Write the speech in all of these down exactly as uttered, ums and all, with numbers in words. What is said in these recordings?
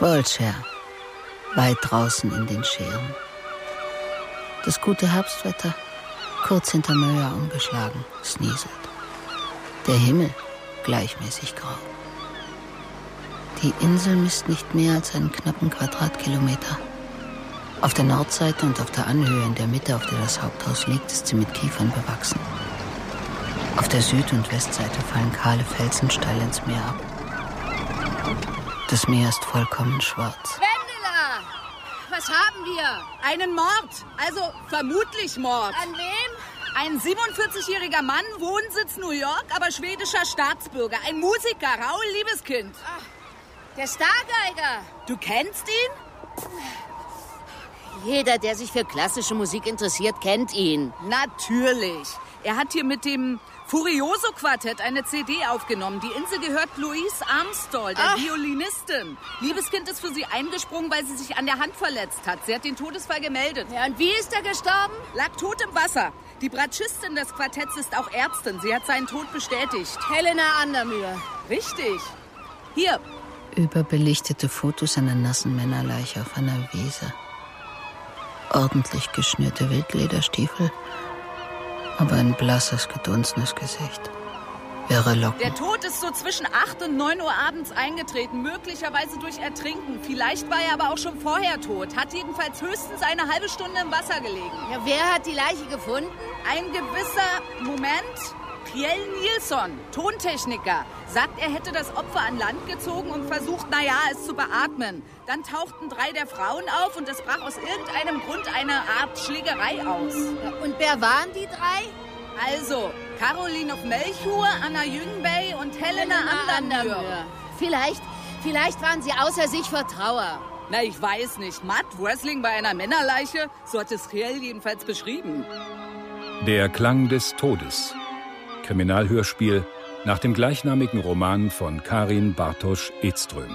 Swalcher, weit draußen in den Scheren. Das gute Herbstwetter, kurz hinter Möller umgeschlagen, es nieselt. Der Himmel gleichmäßig grau. Die Insel misst nicht mehr als einen knappen Quadratkilometer. Auf der Nordseite und auf der Anhöhe in der Mitte, auf der das Haupthaus liegt, ist sie mit Kiefern bewachsen. Auf der Süd- und Westseite fallen kahle Felsen steil ins Meer ab. Das Meer ist vollkommen schwarz. Wendela! Was haben wir? Einen Mord. Also vermutlich Mord. An wem? Ein siebenundvierzigjähriger Mann, Wohnsitz New York, aber schwedischer Staatsbürger. Ein Musiker, Raoul Liebeskind. Ach, der Stargeiger. Du kennst ihn? Jeder, der sich für klassische Musik interessiert, kennt ihn. Natürlich. Er hat hier mit dem Furioso-Quartett eine C D aufgenommen. Die Insel gehört Louise Armstrong, der Ach. Violinistin. Liebeskind ist für sie eingesprungen, weil sie sich an der Hand verletzt hat. Sie hat den Todesfall gemeldet. Ja, und wie ist er gestorben? Lag tot im Wasser. Die Bratschistin des Quartetts ist auch Ärztin. Sie hat seinen Tod bestätigt. Helena Andermühe. Richtig. Hier. Überbelichtete Fotos einer nassen Männerleiche auf einer Wiese. Ordentlich geschnürte Wildlederstiefel, aber ein blasses, gedunsenes Gesicht. Wirre Locken. Der Tod ist so zwischen acht und neun Uhr abends eingetreten, möglicherweise durch Ertrinken. Vielleicht war er aber auch schon vorher tot. Hat jedenfalls höchstens eine halbe Stunde im Wasser gelegen. Ja, wer hat die Leiche gefunden? Ein gewisser, Moment, Kjell Nilsson, Tontechniker, sagt, er hätte das Opfer an Land gezogen und versucht, naja, es zu beatmen. Dann tauchten drei der Frauen auf und es brach aus irgendeinem Grund eine Art Schlägerei aus. Ja, und wer waren die drei? Also, Caroline of Melchior, Anna Jüngbey und Helena, Helena Andermühe. Andermühe. Vielleicht, vielleicht waren sie außer sich vor Trauer. Na, ich weiß nicht. Matt, Wrestling bei einer Männerleiche? So hat es Kjell jedenfalls beschrieben. Der Klang des Todes. Kriminalhörspiel nach dem gleichnamigen Roman von Karin Bartosz-Edström.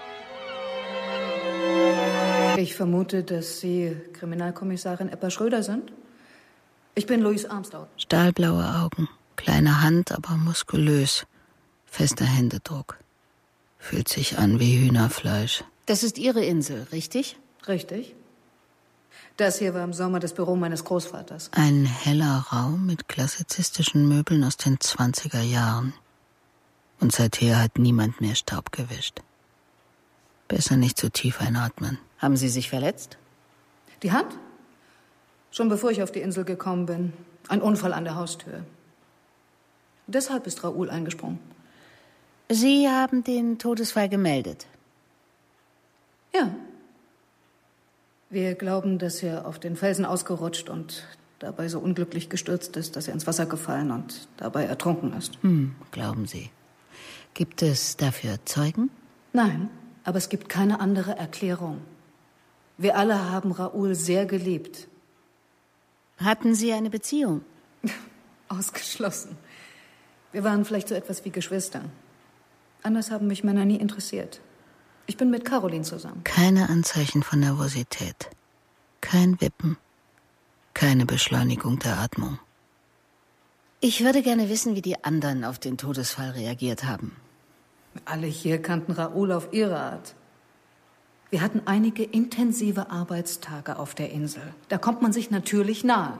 Ich vermute, dass Sie Kriminalkommissarin Eppa Schröder sind. Ich bin Louise Armstrong. Stahlblaue Augen, kleine Hand, aber muskulös. Fester Händedruck. Fühlt sich an wie Hühnerfleisch. Das ist Ihre Insel, richtig? Richtig. Das hier war im Sommer das Büro meines Großvaters. Ein heller Raum mit klassizistischen Möbeln aus den zwanziger Jahren. Und seither hat niemand mehr Staub gewischt. Besser nicht zu tief einatmen. Haben Sie sich verletzt? Die Hand? Schon bevor ich auf die Insel gekommen bin. Ein Unfall an der Haustür. Deshalb ist Raoul eingesprungen. Sie haben den Todesfall gemeldet? Ja. Wir glauben, dass er auf den Felsen ausgerutscht und dabei so unglücklich gestürzt ist, dass er ins Wasser gefallen und dabei ertrunken ist. Hm, glauben Sie. Gibt es dafür Zeugen? Nein, aber es gibt keine andere Erklärung. Wir alle haben Raoul sehr geliebt. Hatten Sie eine Beziehung? Ausgeschlossen. Wir waren vielleicht so etwas wie Geschwister. Anders haben mich Männer nie interessiert. Ich bin mit Caroline zusammen. Keine Anzeichen von Nervosität. Kein Wippen. Keine Beschleunigung der Atmung. Ich würde gerne wissen, wie die anderen auf den Todesfall reagiert haben. Alle hier kannten Raoul auf ihre Art. Wir hatten einige intensive Arbeitstage auf der Insel. Da kommt man sich natürlich nahe.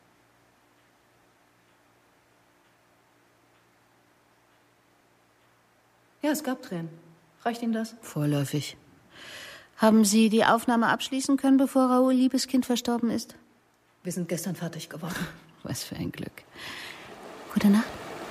Ja, es gab Tränen. Reicht Ihnen das? Vorläufig. Haben Sie die Aufnahme abschließen können, bevor Raoul Liebeskind verstorben ist? Wir sind gestern fertig geworden. Was für ein Glück. Gute Nacht.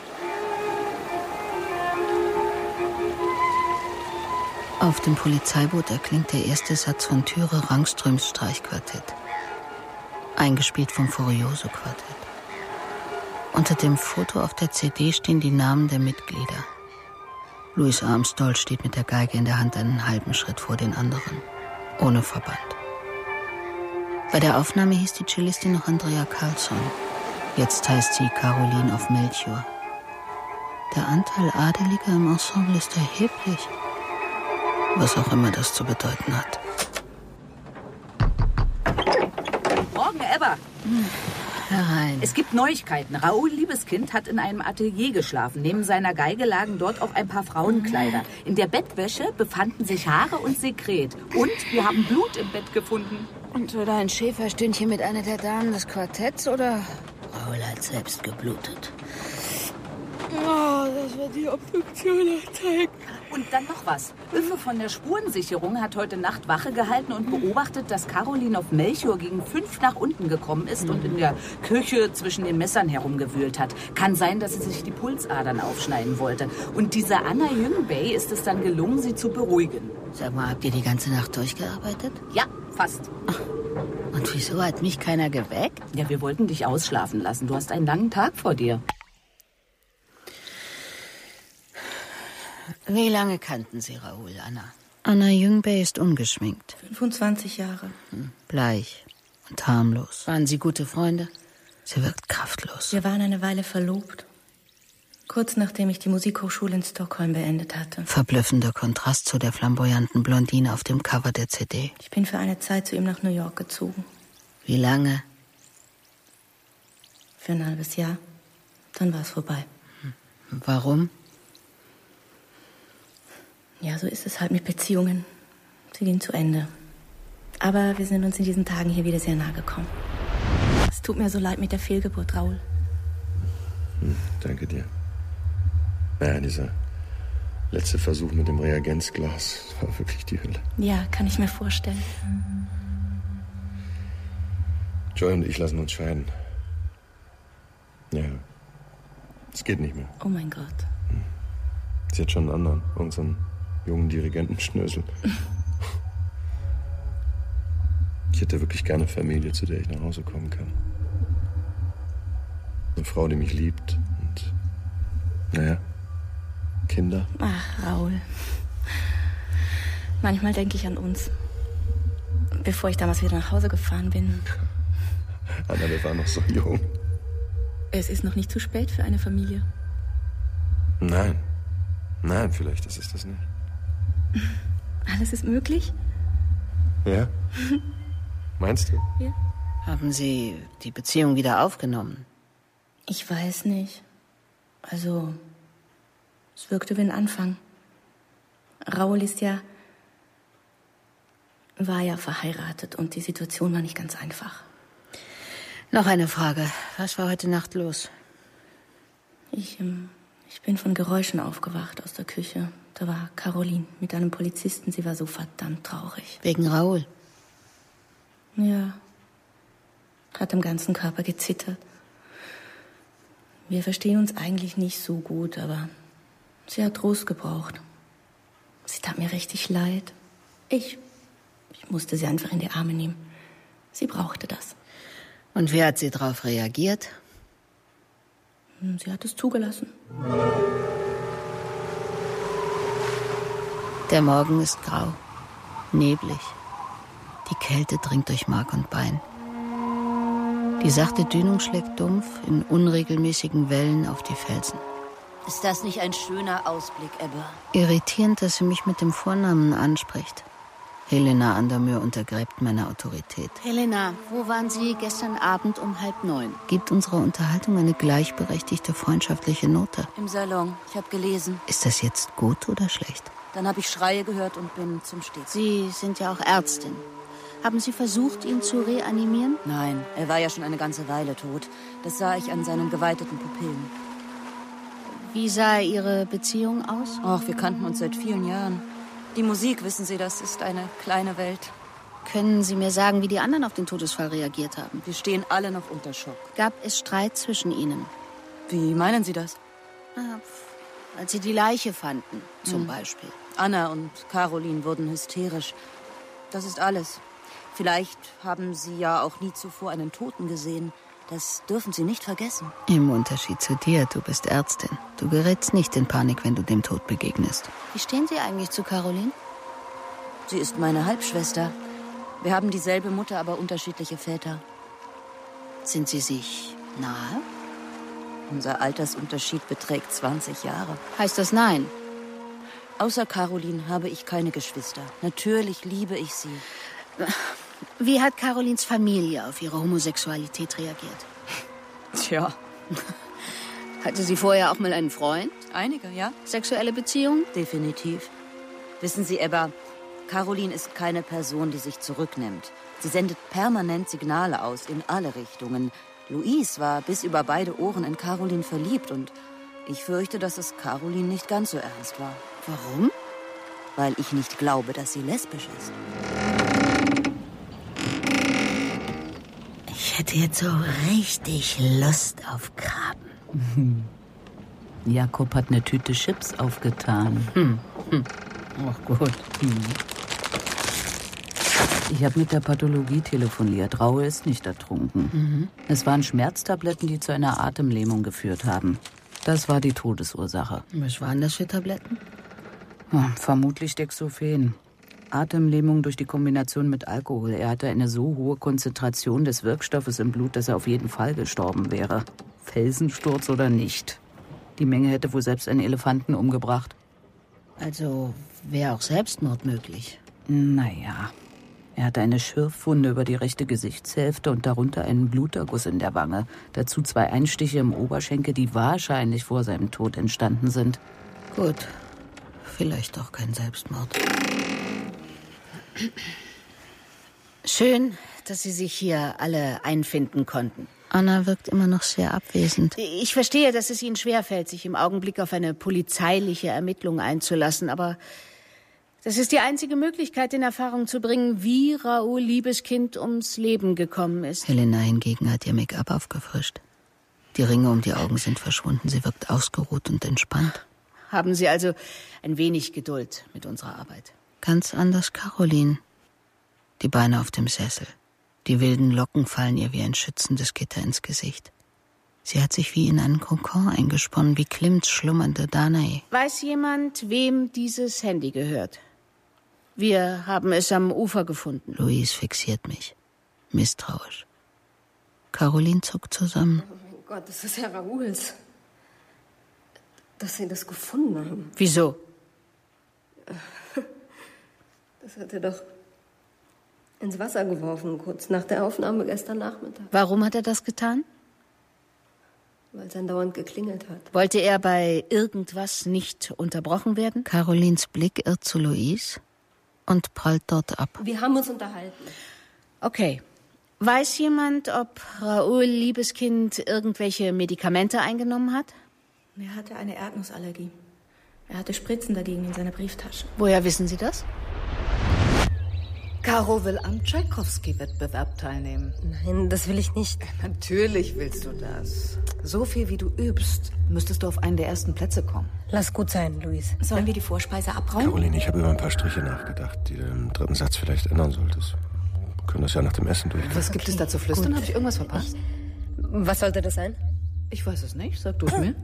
Auf dem Polizeiboot erklingt der erste Satz von Thyre Rangströms Streichquartett. Eingespielt vom Furioso-Quartett. Unter dem Foto auf der C D stehen die Namen der Mitglieder. Louis Armstrong steht mit der Geige in der Hand einen halben Schritt vor den anderen. Ohne Verband. Bei der Aufnahme hieß die Cellistin noch Andrea Carlsson. Jetzt heißt sie Caroline of Melchior. Der Anteil Adeliger im Ensemble ist erheblich. Was auch immer das zu bedeuten hat. Morgen, Ebba. Herein. Es gibt Neuigkeiten. Raoul Liebeskind hat in einem Atelier geschlafen. Neben seiner Geige lagen dort auch ein paar Frauenkleider. In der Bettwäsche befanden sich Haare und Sekret. Und wir haben Blut im Bett gefunden. Und oder ein Schäferstündchen mit einer der Damen des Quartetts, oder? Raoul hat selbst geblutet. Oh, das wird die Obduktion zeigen. Und dann noch was. Öffe von der Spurensicherung hat heute Nacht Wache gehalten und beobachtet, dass Caroline auf Melchior gegen fünf nach unten gekommen ist und in der Küche zwischen den Messern herumgewühlt hat. Kann sein, dass sie sich die Pulsadern aufschneiden wollte. Und dieser Anna Jüngbey ist es dann gelungen, sie zu beruhigen. Sag mal, habt ihr die ganze Nacht durchgearbeitet? Ja, fast. Und wieso hat mich keiner geweckt? Ja, wir wollten dich ausschlafen lassen. Du hast einen langen Tag vor dir. Wie lange kannten Sie Raoul, Anna? Anna Jüngbey ist ungeschminkt. fünfundzwanzig Jahre. Hm, bleich und harmlos. Waren Sie gute Freunde? Sie wirkt kraftlos. Wir waren eine Weile verlobt. Kurz nachdem ich die Musikhochschule in Stockholm beendet hatte. Verblüffender Kontrast zu der flamboyanten Blondine auf dem Cover der C D. Ich bin für eine Zeit zu ihm nach New York gezogen. Wie lange? Für ein halbes Jahr. Dann war es vorbei. Warum? Ja, so ist es halt mit Beziehungen. Sie gehen zu Ende. Aber wir sind uns in diesen Tagen hier wieder sehr nahe gekommen. Es tut mir so leid mit der Fehlgeburt, Raoul. Hm, danke dir. Naja, dieser letzte Versuch mit dem Reagenzglas war wirklich die Hölle. Ja, kann ich mir vorstellen. Joy und ich lassen uns scheiden. Ja, es geht nicht mehr. Oh mein Gott. Sie hat schon einen anderen, unseren jungen Dirigentenschnösel. Ich hätte wirklich gerne Familie, zu der ich nach Hause kommen kann. Eine Frau, die mich liebt und, naja, Kinder. Ach, Raoul. Manchmal denke ich an uns. Bevor ich damals wieder nach Hause gefahren bin. Anna, wir waren noch so jung. Es ist noch nicht zu spät für eine Familie. Nein. Nein, vielleicht ist es das nicht. Alles ist möglich? Ja? Meinst du? Ja. Haben Sie die Beziehung wieder aufgenommen? Ich weiß nicht. Also, es wirkte wie ein Anfang. Raoul ist ja... war ja verheiratet und die Situation war nicht ganz einfach. Noch eine Frage. Was war heute Nacht los? Ich, ähm, ich bin von Geräuschen aufgewacht aus der Küche. Da war Caroline mit einem Polizisten. Sie war so verdammt traurig. Wegen Raoul? Ja. Hat am ganzen Körper gezittert. Wir verstehen uns eigentlich nicht so gut, aber sie hat Trost gebraucht. Sie tat mir richtig leid. Ich, ich musste sie einfach in die Arme nehmen. Sie brauchte das. Und wie hat sie darauf reagiert? Sie hat es zugelassen. Der Morgen ist grau, neblig. Die Kälte dringt durch Mark und Bein. Die sachte Dünung schlägt dumpf in unregelmäßigen Wellen auf die Felsen. Ist das nicht ein schöner Ausblick, Ebbe? Irritierend, dass sie mich mit dem Vornamen anspricht. Helena Andermür untergräbt meine Autorität. Helena, wo waren Sie gestern Abend um halb neun? Gibt unserer Unterhaltung eine gleichberechtigte freundschaftliche Note? Im Salon. Ich habe gelesen. Ist das jetzt gut oder schlecht? Dann habe ich Schreie gehört und bin zum Steg. Sie sind ja auch Ärztin. Haben Sie versucht, ihn zu reanimieren? Nein, er war ja schon eine ganze Weile tot. Das sah ich an seinen geweiteten Pupillen. Wie sah Ihre Beziehung aus? Ach, wir kannten uns seit vielen Jahren. Die Musik, wissen Sie, das ist eine kleine Welt. Können Sie mir sagen, wie die anderen auf den Todesfall reagiert haben? Wir stehen alle noch unter Schock. Gab es Streit zwischen Ihnen? Wie meinen Sie das? Ah, als Sie die Leiche fanden, zum hm. Beispiel. Anna und Caroline wurden hysterisch. Das ist alles. Vielleicht haben Sie ja auch nie zuvor einen Toten gesehen. Das dürfen Sie nicht vergessen. Im Unterschied zu dir, du bist Ärztin. Du gerätst nicht in Panik, wenn du dem Tod begegnest. Wie stehen Sie eigentlich zu Caroline? Sie ist meine Halbschwester. Wir haben dieselbe Mutter, aber unterschiedliche Väter. Sind Sie sich nahe? Unser Altersunterschied beträgt zwanzig Jahre. Heißt das nein? Außer Caroline habe ich keine Geschwister. Natürlich liebe ich sie. Wie hat Carolines Familie auf ihre Homosexualität reagiert? Tja. Hatte sie vorher auch mal einen Freund? Einige, ja? Sexuelle Beziehungen? Definitiv. Wissen Sie, Ebba, Caroline ist keine Person, die sich zurücknimmt. Sie sendet permanent Signale aus in alle Richtungen. Louise war bis über beide Ohren in Caroline verliebt und ich fürchte, dass es Caroline nicht ganz so ernst war. Warum? Weil ich nicht glaube, dass sie lesbisch ist. Ich hätte jetzt so richtig Lust auf Krabben. Jakob hat eine Tüte Chips aufgetan. Hm. Hm. Ach gut. Hm. Ich habe mit der Pathologie telefoniert. Raue ist nicht ertrunken. Mhm. Es waren Schmerztabletten, die zu einer Atemlähmung geführt haben. Das war die Todesursache. Was waren das für Tabletten? Ja, vermutlich Dextrophen. Atemlähmung durch die Kombination mit Alkohol. Er hatte eine so hohe Konzentration des Wirkstoffes im Blut, dass er auf jeden Fall gestorben wäre. Felsensturz oder nicht. Die Menge hätte wohl selbst einen Elefanten umgebracht. Also wäre auch Selbstmord möglich. Naja, er hatte eine Schürfwunde über die rechte Gesichtshälfte und darunter einen Bluterguss in der Wange. Dazu zwei Einstiche im Oberschenkel, die wahrscheinlich vor seinem Tod entstanden sind. Gut, vielleicht doch kein Selbstmord. Schön, dass Sie sich hier alle einfinden konnten. Anna wirkt immer noch sehr abwesend. Ich verstehe, dass es Ihnen schwerfällt, sich im Augenblick auf eine polizeiliche Ermittlung einzulassen, aber das ist die einzige Möglichkeit, in Erfahrung zu bringen, wie Raoul Liebeskind ums Leben gekommen ist. Helena hingegen hat ihr Make-up aufgefrischt. Die Ringe um die Augen sind verschwunden. Sie wirkt ausgeruht und entspannt. Haben Sie also ein wenig Geduld mit unserer Arbeit. Ganz anders Caroline. Die Beine auf dem Sessel. Die wilden Locken fallen ihr wie ein schützendes Gitter ins Gesicht. Sie hat sich wie in einen Kokon eingesponnen, wie Klimts schlummernde Danae. Weiß jemand, wem dieses Handy gehört? Wir haben es am Ufer gefunden. Louise fixiert mich. Misstrauisch. Caroline zuckt zusammen. Oh mein Gott, das ist ja Raouls. Dass Sie das gefunden haben. Wieso? Das hat er doch ins Wasser geworfen, kurz nach der Aufnahme gestern Nachmittag. Warum hat er das getan? Weil es andauernd geklingelt hat. Wollte er bei irgendwas nicht unterbrochen werden? Carolines Blick irrt zu Louise und prallt dort ab. Wir haben uns unterhalten. Okay. Weiß jemand, ob Raoul Liebeskind irgendwelche Medikamente eingenommen hat? Er hatte eine Erdnussallergie. Er hatte Spritzen dagegen in seiner Brieftasche. Woher wissen Sie das? Caro will am Tschaikowski-Wettbewerb teilnehmen. Nein, das will ich nicht. Natürlich willst du das. So viel wie du übst, müsstest du auf einen der ersten Plätze kommen. Lass gut sein, Louise. Sollen wir die Vorspeise abräumen? Caroline, ich habe über ein paar Striche nachgedacht, die du im dritten Satz vielleicht ändern solltest. Wir können das ja nach dem Essen durchgehen. Was gibt okay, es da zu flüstern? Habe ich irgendwas verpasst? Was sollte das sein? Ich weiß es nicht. Sag du es mir.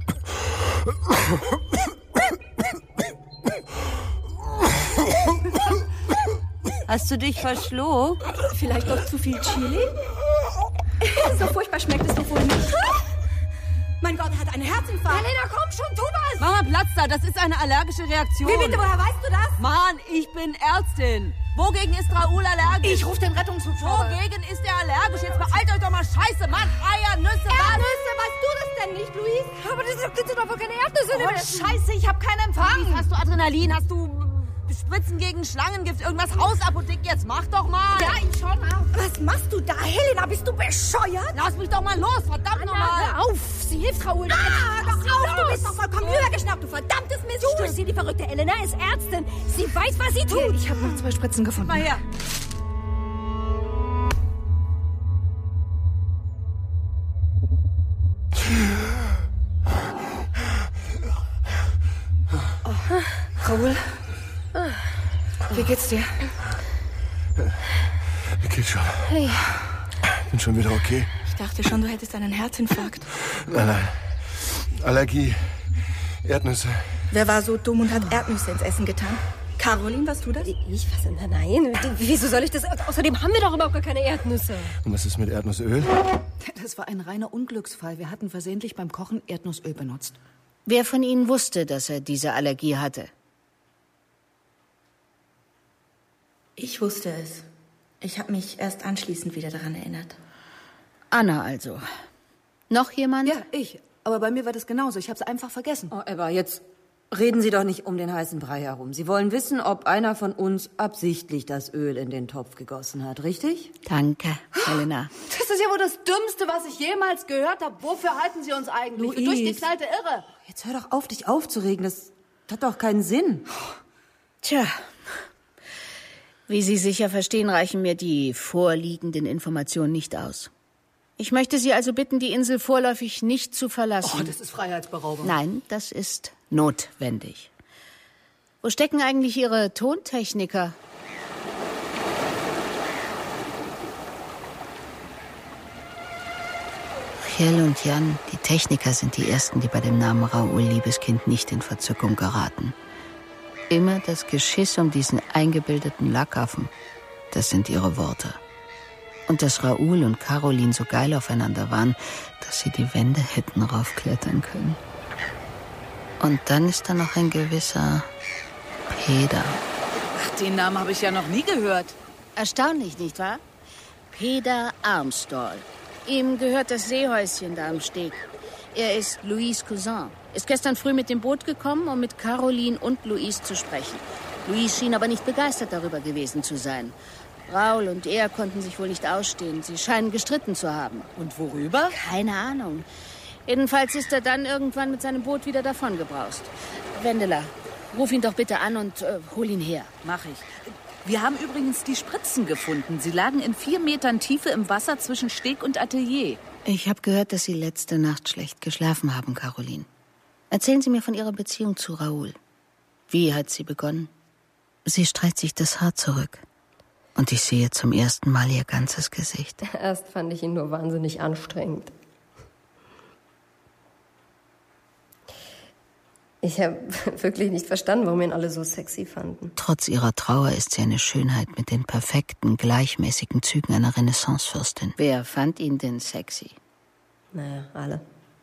Hast du dich verschluckt? Vielleicht doch zu viel Chili? So furchtbar schmeckt es doch wohl nicht. Mein Gott, er hat einen Herzinfarkt. Helena, komm schon, tu was! Mama, Platz da, das ist eine allergische Reaktion. Wie bitte, woher weißt du das? Mann, ich bin Ärztin. Wogegen ist Raoul allergisch? Ich rufe den Rettungshubschrauber. Wogegen ist er allergisch? Jetzt beeilt euch doch mal. Scheiße, Mann, Eier, Nüsse, Erdnüsse, weißt du das denn nicht, Louise? Aber das sind doch wohl keine Erdnüsse. Oh, Scheiße, ich hab keinen Empfang. Hast du Adrenalin? Hast du Spritzen gegen Schlangengift? Irgendwas? Hausapotheke? Jetzt mach doch mal. Ja, ich schon mal. Was machst du da, Helena? Bist du bescheuert? Lass mich doch mal los, verdammt nochmal. Hör auf, sie hilft Raoul. Ah, doch auf, du bist doch vollkommen übergeschnappt, du verdammtes Miststück. Sie, die verrückte Elena, ist Ärztin. Sie weiß, was sie tut. Ich habe noch zwei Spritzen gefunden. Mal her. Oh. Raoul, wie geht's dir? Geht schon. Hey. Bin schon wieder okay. Ich dachte schon, du hättest einen Herzinfarkt. Nein, nein. Allergie. Erdnüsse. Wer war so dumm und hat Erdnüsse ins Essen getan? Caroline, warst du das? Ich? Was? Nein. Wieso soll ich das? Außerdem haben wir doch überhaupt gar keine Erdnüsse. Und was ist mit Erdnussöl? Das war ein reiner Unglücksfall. Wir hatten versehentlich beim Kochen Erdnussöl benutzt. Wer von Ihnen wusste, dass er diese Allergie hatte? Ich wusste es. Ich habe mich erst anschließend wieder daran erinnert. Anna also. Noch jemand? Ja, ich. Aber bei mir war das genauso. Ich habe es einfach vergessen. Oh, Ebba, jetzt reden Sie doch nicht um den heißen Brei herum. Sie wollen wissen, ob einer von uns absichtlich das Öl in den Topf gegossen hat, richtig? Danke, Helena. Das ist ja wohl das Dümmste, was ich jemals gehört habe. Wofür halten Sie uns eigentlich? Für durchgeknallte Irre. Jetzt hör doch auf, dich aufzuregen. Das hat doch keinen Sinn. Tja, wie Sie sicher verstehen, reichen mir die vorliegenden Informationen nicht aus. Ich möchte Sie also bitten, die Insel vorläufig nicht zu verlassen. Oh, das ist Freiheitsberaubung. Nein, das ist notwendig. Wo stecken eigentlich Ihre Tontechniker? Chiel und Jan, die Techniker, sind die Ersten, die bei dem Namen Raoul Liebeskind nicht in Verzückung geraten. Immer das Geschiss um diesen eingebildeten Lackaffen, das sind ihre Worte. Und dass Raoul und Caroline so geil aufeinander waren, dass sie die Wände hätten raufklettern können. Und dann ist da noch ein gewisser Peter. Ach, den Namen habe ich ja noch nie gehört. Erstaunlich, nicht wahr? Peter Armstall. Ihm gehört das Seehäuschen da am Steg. Er ist Louis' Cousin. Ist gestern früh mit dem Boot gekommen, um mit Caroline und Louis zu sprechen. Louis schien aber nicht begeistert darüber gewesen zu sein. Raoul und er konnten sich wohl nicht ausstehen. Sie scheinen gestritten zu haben. Und worüber? Keine Ahnung. Jedenfalls ist er dann irgendwann mit seinem Boot wieder davongebraust. Wendela, ruf ihn doch bitte an und äh, hol ihn her. Mach ich. Wir haben übrigens die Spritzen gefunden. Sie lagen in vier Metern Tiefe im Wasser zwischen Steg und Atelier. Ich habe gehört, dass Sie letzte Nacht schlecht geschlafen haben, Caroline. Erzählen Sie mir von Ihrer Beziehung zu Raoul. Wie hat sie begonnen? Sie streicht sich das Haar zurück. Und ich sehe zum ersten Mal ihr ganzes Gesicht. Erst fand ich ihn nur wahnsinnig anstrengend. Ich habe wirklich nicht verstanden, warum ihn alle so sexy fanden. Trotz ihrer Trauer ist sie eine Schönheit mit den perfekten, gleichmäßigen Zügen einer Renaissancefürstin. Wer fand ihn denn sexy? Naja, alle.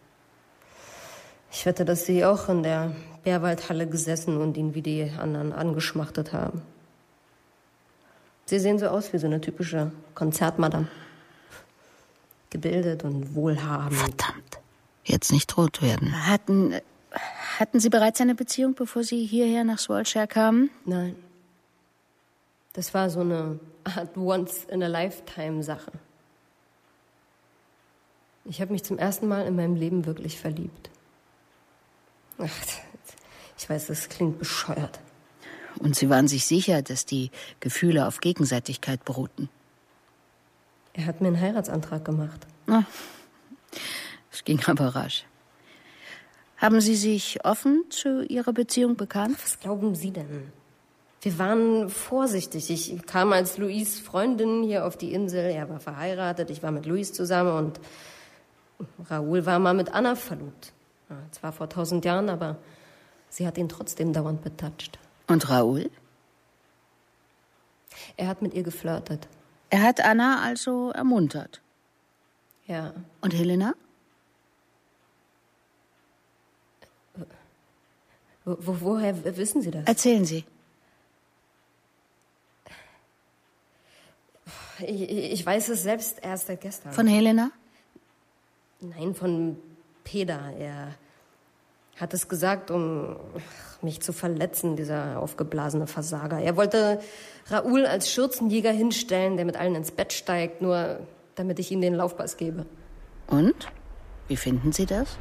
Ich wette, dass sie auch in der Bärwaldhalle gesessen und ihn wie die anderen angeschmachtet haben. Sie sehen so aus wie so eine typische Konzertmadame. Gebildet und wohlhabend. Verdammt. Jetzt nicht rot werden. Hatten, hatten Sie bereits eine Beziehung, bevor Sie hierher nach Swalshire kamen? Nein. Das war so eine Art Once-in-a-Lifetime-Sache. Ich habe mich zum ersten Mal in meinem Leben wirklich verliebt. Ach, ich weiß, das klingt bescheuert. Und Sie waren sich sicher, dass die Gefühle auf Gegenseitigkeit beruhten? Er hat mir einen Heiratsantrag gemacht. Es ging aber rasch. Haben Sie sich offen zu Ihrer Beziehung bekannt? Was glauben Sie denn? Wir waren vorsichtig. Ich kam als Louis' Freundin hier auf die Insel. Er war verheiratet, ich war mit Louis zusammen und Raoul war mal mit Anna verlobt. Ja, zwar vor tausend Jahren, aber sie hat ihn trotzdem dauernd betatscht. Und Raoul? Er hat mit ihr geflirtet. Er hat Anna also ermuntert? Ja. Und Helena? Wo, wo, woher wissen Sie das? Erzählen Sie. Ich, ich weiß es selbst erst seit gestern. Von Helena? Nein, von Peter. Er hat es gesagt, um mich zu verletzen, dieser aufgeblasene Versager. Er wollte Raoul als Schürzenjäger hinstellen, der mit allen ins Bett steigt, nur damit ich ihm den Laufpass gebe. Und? Wie finden Sie das?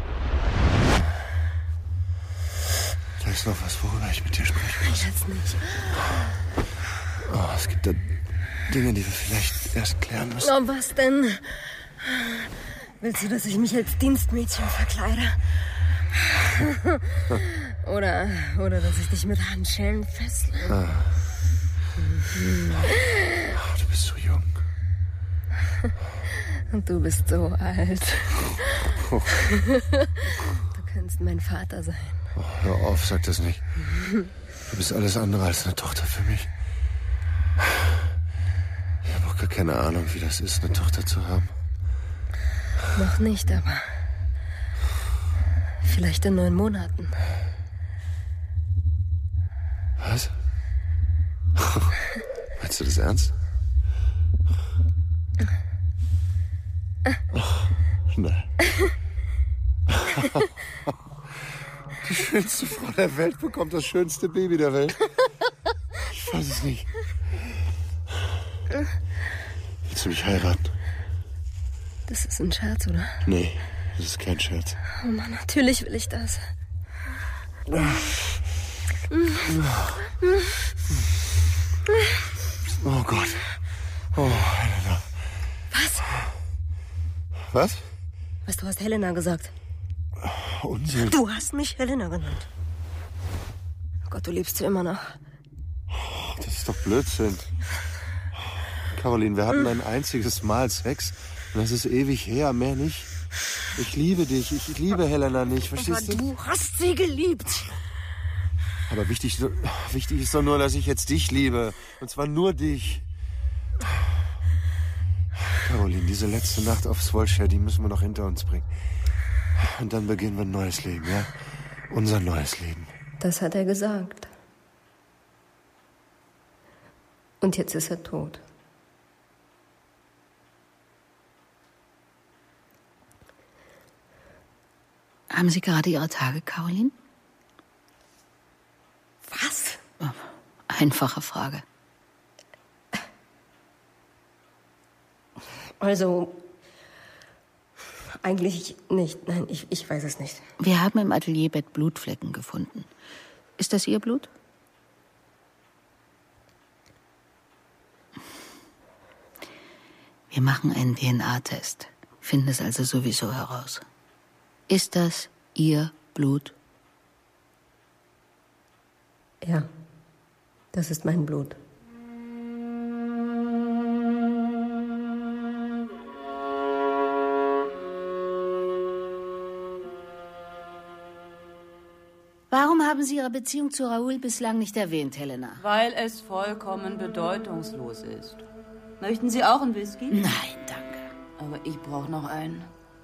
Da ist noch was, worüber ich mit dir sprechen muss. Jetzt nicht. Oh, es gibt da Dinge, die wir vielleicht erst klären müssen. Oh, was denn? Willst du, dass ich mich als Dienstmädchen verkleide? oder, oder dass ich dich mit Handschellen fessle? Ah. Mhm. Oh, du bist so jung. Und du bist so alt. Oh. Du könntest mein Vater sein. Oh, hör auf, sag das nicht. Du bist alles andere als eine Tochter für mich. Ich habe auch gar keine Ahnung, wie das ist, eine Tochter zu haben. Noch nicht, aber vielleicht in neun Monaten. Was? Meinst du das ernst? Oh, nein. Die schönste Frau der Welt bekommt das schönste Baby der Welt. Ich weiß es nicht. Willst du mich heiraten? Das ist ein Scherz, oder? Nee, das ist kein Scherz. Oh Mann, natürlich will ich das. Oh Gott. Oh, Helena. Was? Was? Was, du hast Helena gesagt? Unsinn. Du hast mich Helena genannt. Oh Gott, du liebst sie immer noch. Das ist doch Blödsinn. Caroline, wir hatten ein einziges Mal Sex. Und das ist ewig her, mehr nicht. Ich liebe dich, ich liebe Helena nicht, verstehst Aber du? du hast sie geliebt. Aber wichtig, wichtig ist doch nur, dass ich jetzt dich liebe. Und zwar nur dich. Caroline, diese letzte Nacht auf Swolscher, die müssen wir noch hinter uns bringen. Und dann beginnen wir ein neues Leben, ja? Unser neues Leben. Das hat er gesagt. Und jetzt ist er tot. Haben Sie gerade Ihre Tage, Caroline? Was? Einfache Frage. Also, eigentlich nicht. Nein, ich, ich weiß es nicht. Wir haben im Atelierbett Blutflecken gefunden. Ist das Ihr Blut? Wir machen einen D N A-Test, finden es also sowieso heraus. Ist das Ihr Blut? Ja, das ist mein Blut. Warum haben Sie Ihre Beziehung zu Raoul bislang nicht erwähnt, Helena? Weil es vollkommen bedeutungslos ist. Möchten Sie auch einen Whisky? Nein, danke. Aber ich brauche noch einen.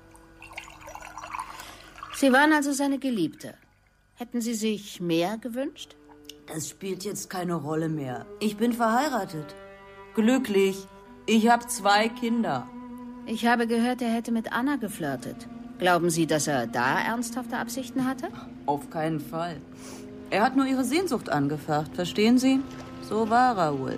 Sie waren also seine Geliebte. Hätten Sie sich mehr gewünscht? Das spielt jetzt keine Rolle mehr. Ich bin verheiratet. Glücklich. Ich habe zwei Kinder. Ich habe gehört, er hätte mit Anna geflirtet. Glauben Sie, dass er da ernsthafte Absichten hatte? Auf keinen Fall. Er hat nur ihre Sehnsucht angefacht, verstehen Sie? So war Raoul.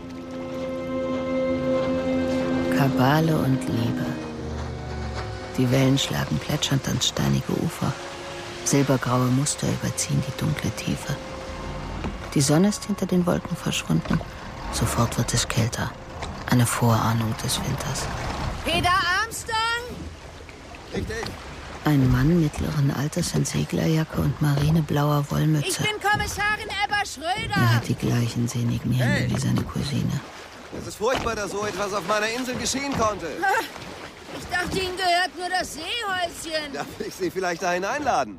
Kabale und Liebe. Die Wellen schlagen plätschernd ans steinige Ufer. Silbergraue Muster überziehen die dunkle Tiefe. Die Sonne ist hinter den Wolken verschwunden. Sofort wird es kälter. Eine Vorahnung des Winters. Peter Armstrong? Richtig. Ein Mann mittleren Alters in Seglerjacke und marineblauer Wollmütze. Ich bin Kommissarin Ebba Schröder. Er hat die gleichen sehnigen Hände hey. wie seine Cousine. Es ist furchtbar, dass so etwas auf meiner Insel geschehen konnte. Ich dachte, Ihnen gehört nur das Seehäuschen. Darf ich Sie vielleicht dahin einladen?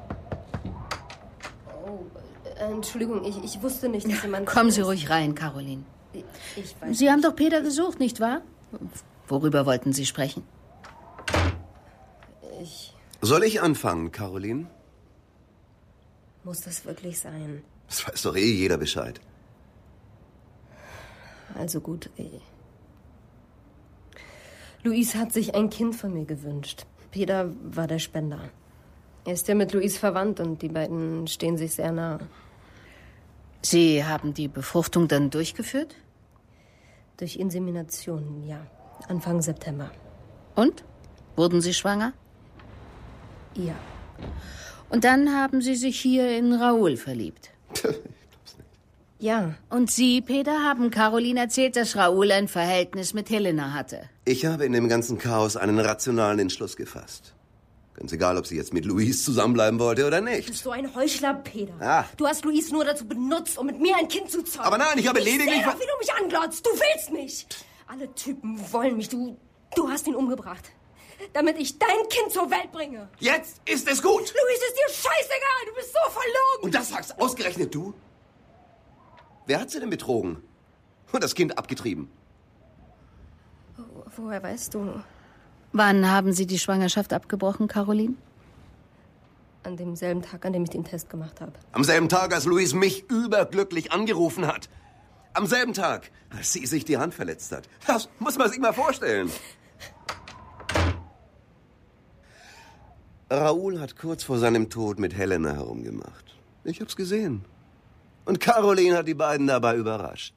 Oh, äh, Entschuldigung, ich, ich wusste nicht, dass jemand... Kommen Sie ruhig rein, Caroline. Ich, ich weiß Sie nicht. haben doch Peter gesucht, nicht wahr? Worüber wollten Sie sprechen? Ich... Soll ich anfangen, Caroline? Muss das wirklich sein? Das weiß doch eh jeder Bescheid. Also gut, eh. Louise hat sich ein Kind von mir gewünscht. Peter war der Spender. Er ist ja mit Louise verwandt und die beiden stehen sich sehr nah. Sie haben die Befruchtung dann durchgeführt? Durch Insemination, ja. Anfang September. Und? Wurden Sie schwanger? Ja. Und dann haben Sie sich hier in Raoul verliebt? Ja. Und Sie, Peter, haben Caroline erzählt, dass Raoul ein Verhältnis mit Helena hatte. Ich habe in dem ganzen Chaos einen rationalen Entschluss gefasst. Ganz egal, ob sie jetzt mit Louise zusammenbleiben wollte oder nicht. Du bist so ein Heuchler, Peter. Ah. Du hast Louise nur dazu benutzt, um mit mir ein Kind zu zeugen. Aber nein, ich habe lediglich... Ich sehe doch, wie du mich anglotzt. Du willst mich. Alle Typen wollen mich. Du, du hast ihn umgebracht. Damit ich dein Kind zur Welt bringe. Jetzt ist es gut. Louise, ist dir scheißegal. Du bist so verlogen. Und das sagst ausgerechnet du? Wer hat sie denn betrogen? Und das Kind abgetrieben? Wo, woher weißt du? Wann haben Sie die Schwangerschaft abgebrochen, Caroline? An demselben Tag, an dem ich den Test gemacht habe. Am selben Tag, als Louise mich überglücklich angerufen hat. Am selben Tag, als sie sich die Hand verletzt hat. Das muss man sich mal vorstellen. Raúl hat kurz vor seinem Tod mit Helena herumgemacht. Ich hab's gesehen. Und Caroline hat die beiden dabei überrascht.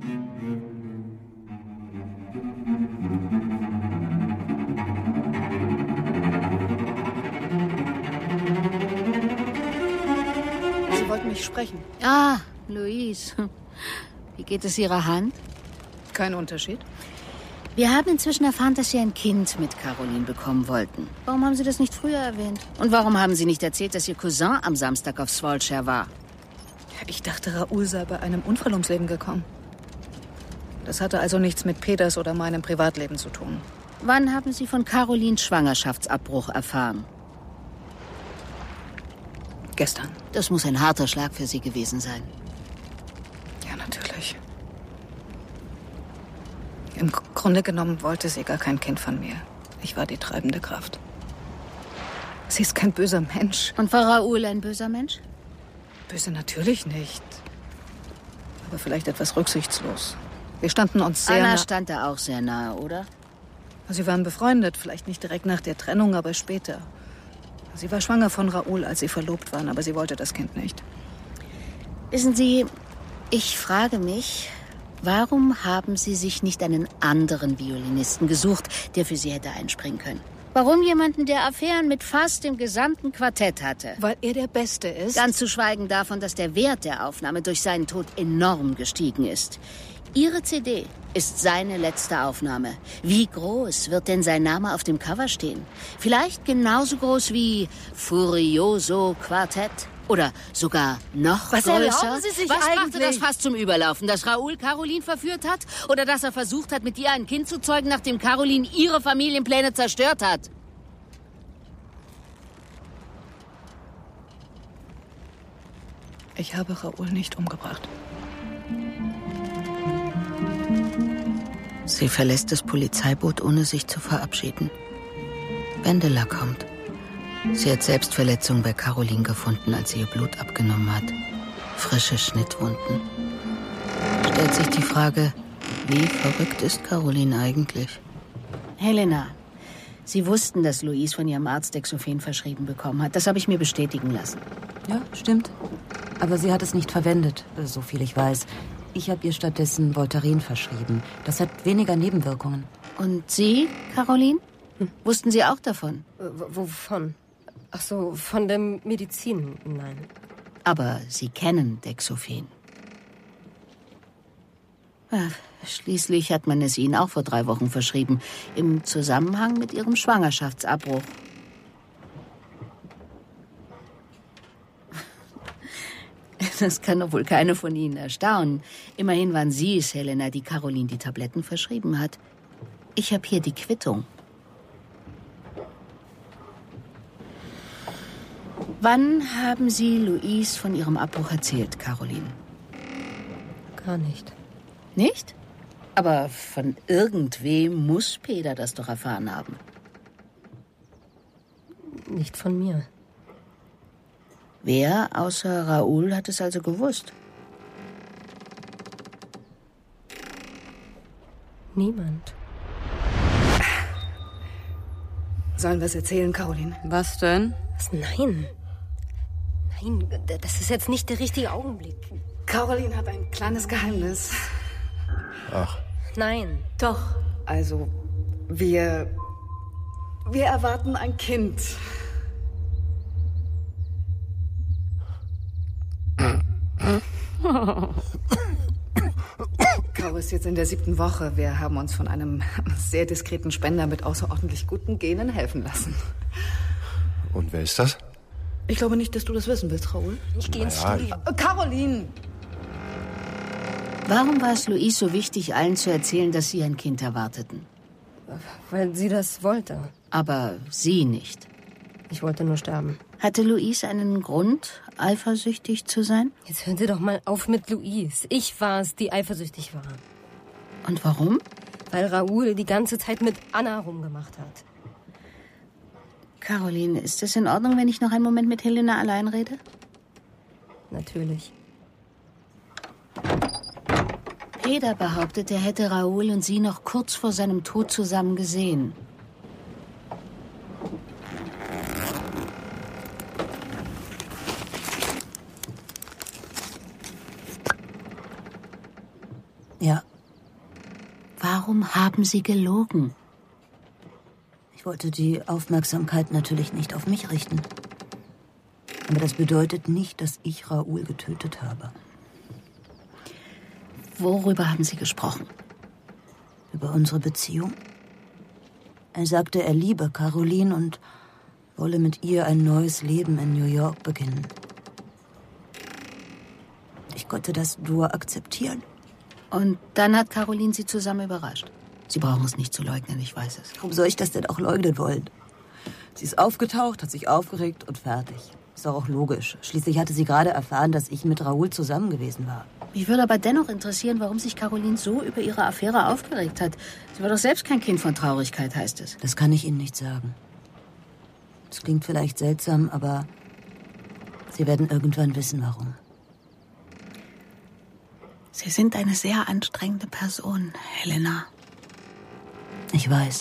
Sie wollten mich sprechen. Ah, Louise. Wie geht es Ihrer Hand? Kein Unterschied. Wir haben inzwischen erfahren, dass Sie ein Kind mit Caroline bekommen wollten. Warum haben Sie das nicht früher erwähnt? Und warum haben Sie nicht erzählt, dass Ihr Cousin am Samstag auf Svolshare war? Ich dachte, Raúl sei bei einem Unfall ums Leben gekommen. Das hatte also nichts mit Peters oder meinem Privatleben zu tun. Wann haben Sie von Carolins Schwangerschaftsabbruch erfahren? Gestern. Das muss ein harter Schlag für Sie gewesen sein. Ja, natürlich. Im Grunde genommen wollte sie gar kein Kind von mir. Ich war die treibende Kraft. Sie ist kein böser Mensch. Und war Raúl ein böser Mensch? Böse natürlich nicht. Aber vielleicht etwas rücksichtslos. Wir standen uns sehr Anna nah. stand da auch sehr nahe, oder? Sie waren befreundet, vielleicht nicht direkt nach der Trennung, aber später. Sie war schwanger von Raúl, als sie verlobt waren, aber sie wollte das Kind nicht. Wissen Sie, ich frage mich, warum haben Sie sich nicht einen anderen Violinisten gesucht, der für Sie hätte einspringen können? Warum jemanden, der Affären mit fast dem gesamten Quartett hatte? Weil er der Beste ist. Ganz zu schweigen davon, dass der Wert der Aufnahme durch seinen Tod enorm gestiegen ist. Ihre C D ist seine letzte Aufnahme. Wie groß wird denn sein Name auf dem Cover stehen? Vielleicht genauso groß wie Furioso Quartett? Oder sogar noch Was größer? erlauben Sie sich Was brachte eigentlich? das fast zum Überlaufen? Dass Raúl Caroline verführt hat? Oder dass er versucht hat, mit ihr ein Kind zu zeugen, nachdem Caroline ihre Familienpläne zerstört hat? Ich habe Raúl nicht umgebracht. Sie verlässt das Polizeiboot, ohne sich zu verabschieden. Wendela kommt. Sie hat Selbstverletzung bei Caroline gefunden, als sie ihr Blut abgenommen hat. Frische Schnittwunden. Stellt sich die Frage, wie verrückt ist Caroline eigentlich? Helena, Sie wussten, dass Louise von ihrem Arzt Dexophen verschrieben bekommen hat. Das habe ich mir bestätigen lassen. Ja, stimmt. Aber sie hat es nicht verwendet, so viel ich weiß. Ich habe ihr stattdessen Voltaren verschrieben. Das hat weniger Nebenwirkungen. Und Sie, Caroline? Hm. Wussten Sie auch davon? W- wovon? Ach so, von der Medizin, nein. Aber Sie kennen Dexophen. Ja, schließlich hat man es Ihnen auch vor drei Wochen verschrieben, im Zusammenhang mit Ihrem Schwangerschaftsabbruch. Das kann doch wohl keine von Ihnen erstaunen. Immerhin waren Sie es, Helena, die Caroline die Tabletten verschrieben hat. Ich habe hier die Quittung. Wann haben Sie Louise von Ihrem Abbruch erzählt, Caroline? Gar nicht. Nicht? Aber von irgendwem muss Peter das doch erfahren haben. Nicht von mir. Wer außer Raúl hat es also gewusst? Niemand. Sollen wir es erzählen, Caroline? Was denn? Was? Nein. Nein, das ist jetzt nicht der richtige Augenblick. Caroline hat ein kleines Geheimnis. Ach. Nein. Doch. Also, wir... Wir erwarten ein Kind. Caro ist jetzt in der siebten Woche. Wir haben uns von einem sehr diskreten Spender mit außerordentlich guten Genen helfen lassen. Und wer ist das? Ich glaube nicht, dass du das wissen willst, Raúl. Ich gehe ins Naja, Studio. Äh, Caroline! Warum war es Louise so wichtig, allen zu erzählen, dass sie ein Kind erwarteten? Weil sie das wollte. Aber Sie nicht. Ich wollte nur sterben. Hatte Louise einen Grund, eifersüchtig zu sein? Jetzt hören Sie doch mal auf mit Louise. Ich war es, die eifersüchtig war. Und warum? Weil Raúl die ganze Zeit mit Anna rumgemacht hat. Caroline, ist es in Ordnung, wenn ich noch einen Moment mit Helena allein rede? Natürlich. Peter behauptet, er hätte Raúl und sie noch kurz vor seinem Tod zusammen gesehen. Warum haben Sie gelogen? Ich wollte die Aufmerksamkeit natürlich nicht auf mich richten. Aber das bedeutet nicht, dass ich Raoul getötet habe. Worüber haben Sie gesprochen? Über unsere Beziehung. Er sagte, er liebe Caroline und wolle mit ihr ein neues Leben in New York beginnen. Ich konnte das nur akzeptieren. Und dann hat Caroline Sie zusammen überrascht. Sie brauchen es nicht zu leugnen, ich weiß es. Warum soll ich das denn auch leugnen wollen? Sie ist aufgetaucht, hat sich aufgeregt und fertig. Ist doch auch logisch. Schließlich hatte sie gerade erfahren, dass ich mit Raoul zusammen gewesen war. Mich würde aber dennoch interessieren, warum sich Caroline so über ihre Affäre aufgeregt hat. Sie war doch selbst kein Kind von Traurigkeit, heißt es. Das kann ich Ihnen nicht sagen. Das klingt vielleicht seltsam, aber Sie werden irgendwann wissen, warum. Sie sind eine sehr anstrengende Person, Helena. Ich weiß.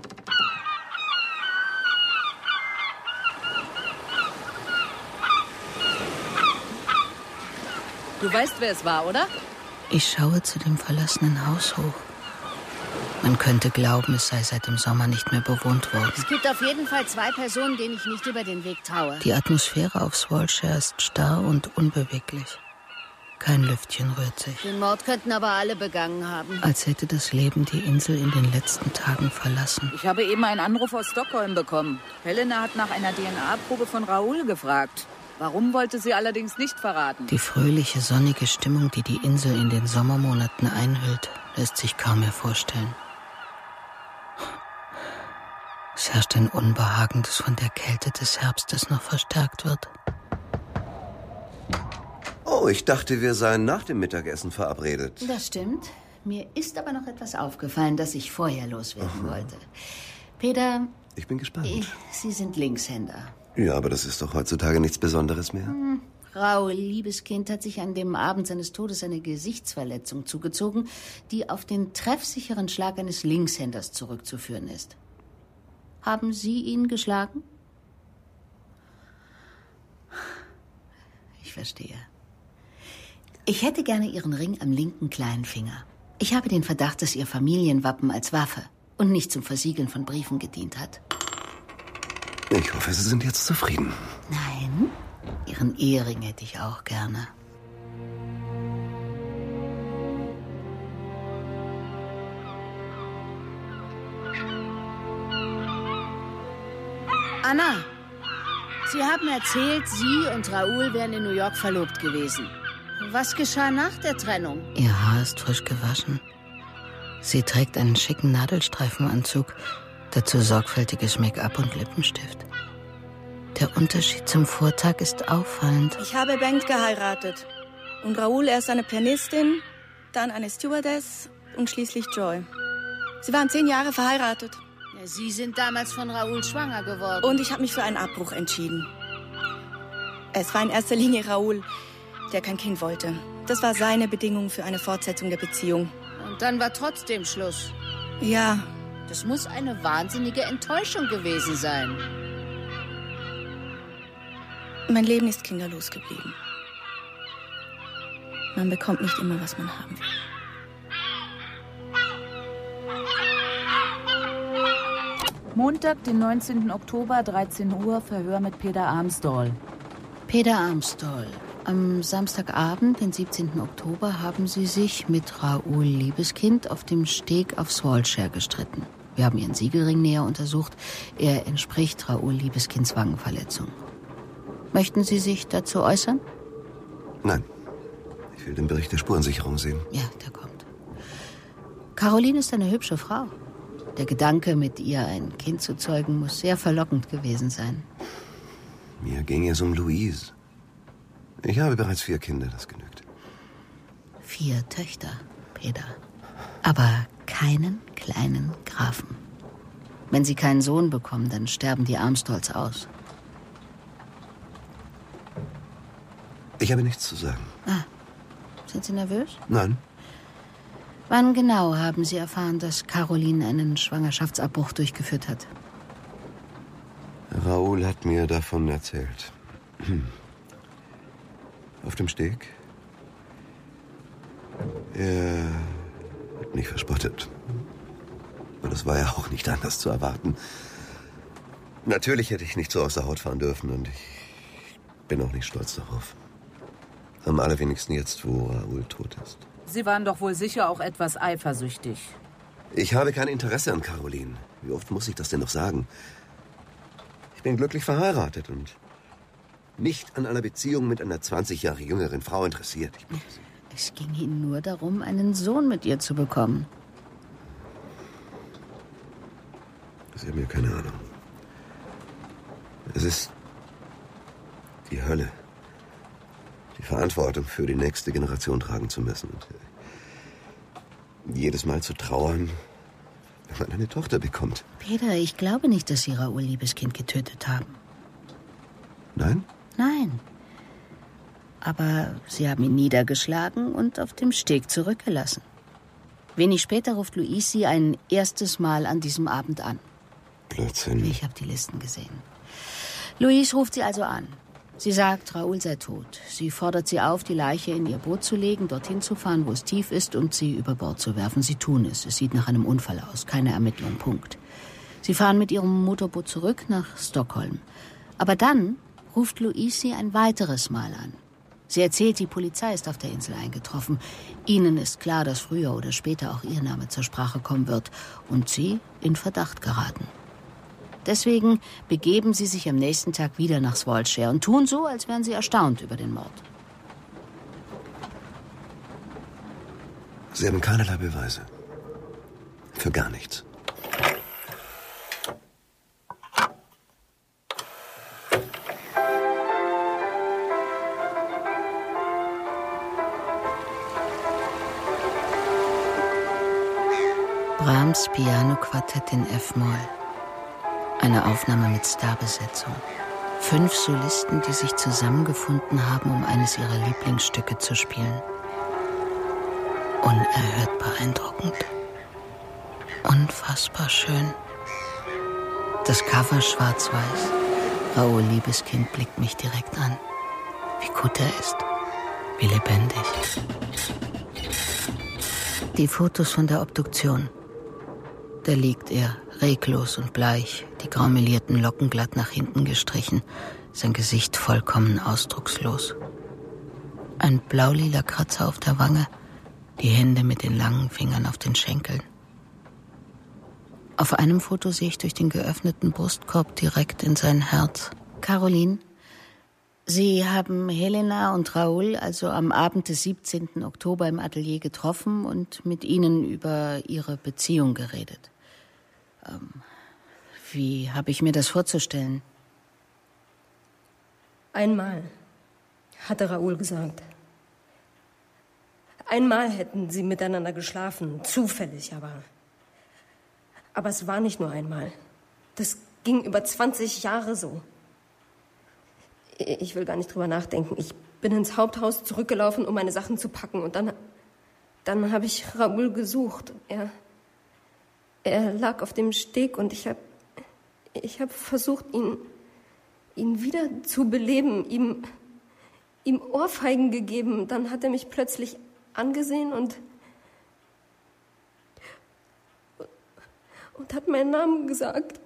Du weißt, wer es war, oder? Ich schaue zu dem verlassenen Haus hoch. Man könnte glauben, es sei seit dem Sommer nicht mehr bewohnt worden. Es gibt auf jeden Fall zwei Personen, denen ich nicht über den Weg traue. Die Atmosphäre auf Swallshare ist starr und unbeweglich. Kein Lüftchen rührt sich. Den Mord könnten aber alle begangen haben. Als hätte das Leben die Insel in den letzten Tagen verlassen. Ich habe eben einen Anruf aus Stockholm bekommen. Helena hat nach einer D N A-Probe von Raoul gefragt. Warum wollte sie allerdings nicht verraten? Die fröhliche, sonnige Stimmung, die die Insel in den Sommermonaten einhüllt, lässt sich kaum mehr vorstellen. Es herrscht ein Unbehagen, das von der Kälte des Herbstes noch verstärkt wird. Oh, ich dachte, wir seien nach dem Mittagessen verabredet. Das stimmt. Mir ist aber noch etwas aufgefallen, das ich vorher loswerden Aha. wollte. Peter... Ich bin gespannt. Sie sind Linkshänder. Ja, aber das ist doch heutzutage nichts Besonderes mehr. Hm. Raoul, liebes Kind, hat sich an dem Abend seines Todes eine Gesichtsverletzung zugezogen, die auf den treffsicheren Schlag eines Linkshänders zurückzuführen ist. Haben Sie ihn geschlagen? Ich verstehe. Ich hätte gerne Ihren Ring am linken kleinen Finger. Ich habe den Verdacht, dass Ihr Familienwappen als Waffe und nicht zum Versiegeln von Briefen gedient hat. Ich hoffe, Sie sind jetzt zufrieden. Nein, Ihren Ehering hätte ich auch gerne. Anna, Sie haben erzählt, Sie und Raoul wären in New York verlobt gewesen. Was geschah nach der Trennung? Ihr Haar ist frisch gewaschen. Sie trägt einen schicken Nadelstreifenanzug, dazu sorgfältiges Make-up und Lippenstift. Der Unterschied zum Vortag ist auffallend. Ich habe Bengt geheiratet. Und Raoul erst eine Pianistin, dann eine Stewardess und schließlich Joy. Sie waren zehn Jahre verheiratet. Ja, Sie sind damals von Raoul schwanger geworden. Und ich habe mich für einen Abbruch entschieden. Es war in erster Linie Raoul, der kein Kind wollte. Das war seine Bedingung für eine Fortsetzung der Beziehung. Und dann war trotzdem Schluss. Ja. Das muss eine wahnsinnige Enttäuschung gewesen sein. Mein Leben ist kinderlos geblieben. Man bekommt nicht immer, was man haben will. Montag, den neunzehnten Oktober, dreizehn Uhr, Verhör mit Peter Armstall. Peter Armstall, am Samstagabend, den siebzehnten Oktober, haben Sie sich mit Raoul Liebeskind auf dem Steg auf Swallshare gestritten. Wir haben Ihren Siegelring näher untersucht. Er entspricht Raoul Liebeskinds Wangenverletzung. Möchten Sie sich dazu äußern? Nein. Ich will den Bericht der Spurensicherung sehen. Ja, der kommt. Caroline ist eine hübsche Frau. Der Gedanke, mit ihr ein Kind zu zeugen, muss sehr verlockend gewesen sein. Mir ging es um Louise. Ich habe bereits vier Kinder, das genügt. Vier Töchter, Peter. Aber keinen kleinen Grafen. Wenn Sie keinen Sohn bekommen, dann sterben die Armstalls aus. Ich habe nichts zu sagen. Ah, sind Sie nervös? Nein. Wann genau haben Sie erfahren, dass Caroline einen Schwangerschaftsabbruch durchgeführt hat? Raoul hat mir davon erzählt. Hm. Auf dem Steg. Er hat mich verspottet. Und es war ja auch nicht anders zu erwarten. Natürlich hätte ich nicht so aus der Haut fahren dürfen und ich bin auch nicht stolz darauf. Am allerwenigsten jetzt, wo Raoul tot ist. Sie waren doch wohl sicher auch etwas eifersüchtig. Ich habe kein Interesse an Caroline. Wie oft muss ich das denn noch sagen? Ich bin glücklich verheiratet und nicht an einer Beziehung mit einer zwanzig Jahre jüngeren Frau interessiert. Ich bitte Sie. Es ging Ihnen nur darum, einen Sohn mit ihr zu bekommen. Sie haben ja keine Ahnung. Es ist die Hölle, die Verantwortung für die nächste Generation tragen zu müssen. Und jedes Mal zu trauern, wenn man eine Tochter bekommt. Peter, ich glaube nicht, dass Sie Raoul Liebeskind getötet haben. Nein? Nein. Aber Sie haben ihn niedergeschlagen und auf dem Steg zurückgelassen. Wenig später ruft Louise Sie ein erstes Mal an diesem Abend an. Blödsinn. Ich habe die Listen gesehen. Louise ruft sie also an. Sie sagt, Raoul sei tot. Sie fordert sie auf, die Leiche in ihr Boot zu legen, dorthin zu fahren, wo es tief ist, und sie über Bord zu werfen. Sie tun es. Es sieht nach einem Unfall aus. Keine Ermittlung. Punkt. Sie fahren mit ihrem Motorboot zurück nach Stockholm. Aber dann ruft Louise sie ein weiteres Mal an. Sie erzählt, die Polizei ist auf der Insel eingetroffen. Ihnen ist klar, dass früher oder später auch ihr Name zur Sprache kommen wird und sie in Verdacht geraten. Deswegen begeben sie sich am nächsten Tag wieder nach Svolshare und tun so, als wären sie erstaunt über den Mord. Sie haben keinerlei Beweise. Für gar nichts. Brahms Piano-Quartett in F-Moll. Eine Aufnahme mit Starbesetzung. Fünf Solisten, die sich zusammengefunden haben, um eines ihrer Lieblingsstücke zu spielen. Unerhört beeindruckend. Unfassbar schön. Das Cover schwarz-weiß. Raoul Liebeskind blickt mich direkt an. Wie gut er ist. Wie lebendig. Die Fotos von der Obduktion. Da liegt er, reglos und bleich, die graumelierten Locken glatt nach hinten gestrichen, sein Gesicht vollkommen ausdruckslos. Ein blaulila Kratzer auf der Wange, die Hände mit den langen Fingern auf den Schenkeln. Auf einem Foto sehe ich durch den geöffneten Brustkorb direkt in sein Herz. Caroline, Sie haben Helena und Raoul also am Abend des siebzehnten Oktober im Atelier getroffen und mit ihnen über ihre Beziehung geredet. Ähm, wie habe ich mir das vorzustellen? Einmal, hatte Raoul gesagt. Einmal hätten sie miteinander geschlafen, zufällig aber. Aber es war nicht nur einmal. Das ging über zwanzig Jahre so. Ich will gar nicht drüber nachdenken. Ich bin ins Haupthaus zurückgelaufen, um meine Sachen zu packen. Und dann, dann habe ich Raoul gesucht. Er, er lag auf dem Steg und ich habe ich hab versucht, ihn, ihn wieder zu beleben, ihm, ihm Ohrfeigen gegeben. Dann hat er mich plötzlich angesehen und, und hat meinen Namen gesagt.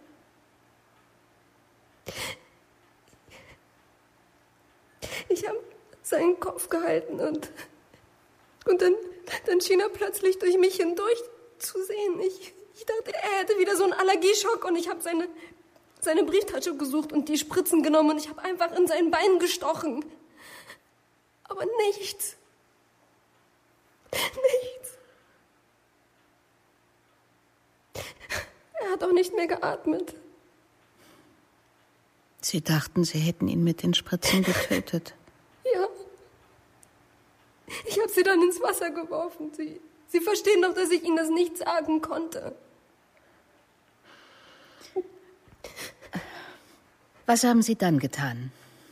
Ich habe seinen Kopf gehalten und, und dann, dann schien er plötzlich durch mich hindurch zu sehen. Ich, ich dachte, er hätte wieder so einen Allergieschock und ich habe seine, seine Brieftasche gesucht und die Spritzen genommen und ich habe einfach in sein Bein gestochen. Aber nichts. Nichts. Er hat auch nicht mehr geatmet. Sie dachten, Sie hätten ihn mit den Spritzen getötet. Ja. Ich habe sie dann ins Wasser geworfen. Sie, sie verstehen doch, dass ich Ihnen das nicht sagen konnte. Was haben Sie dann getan?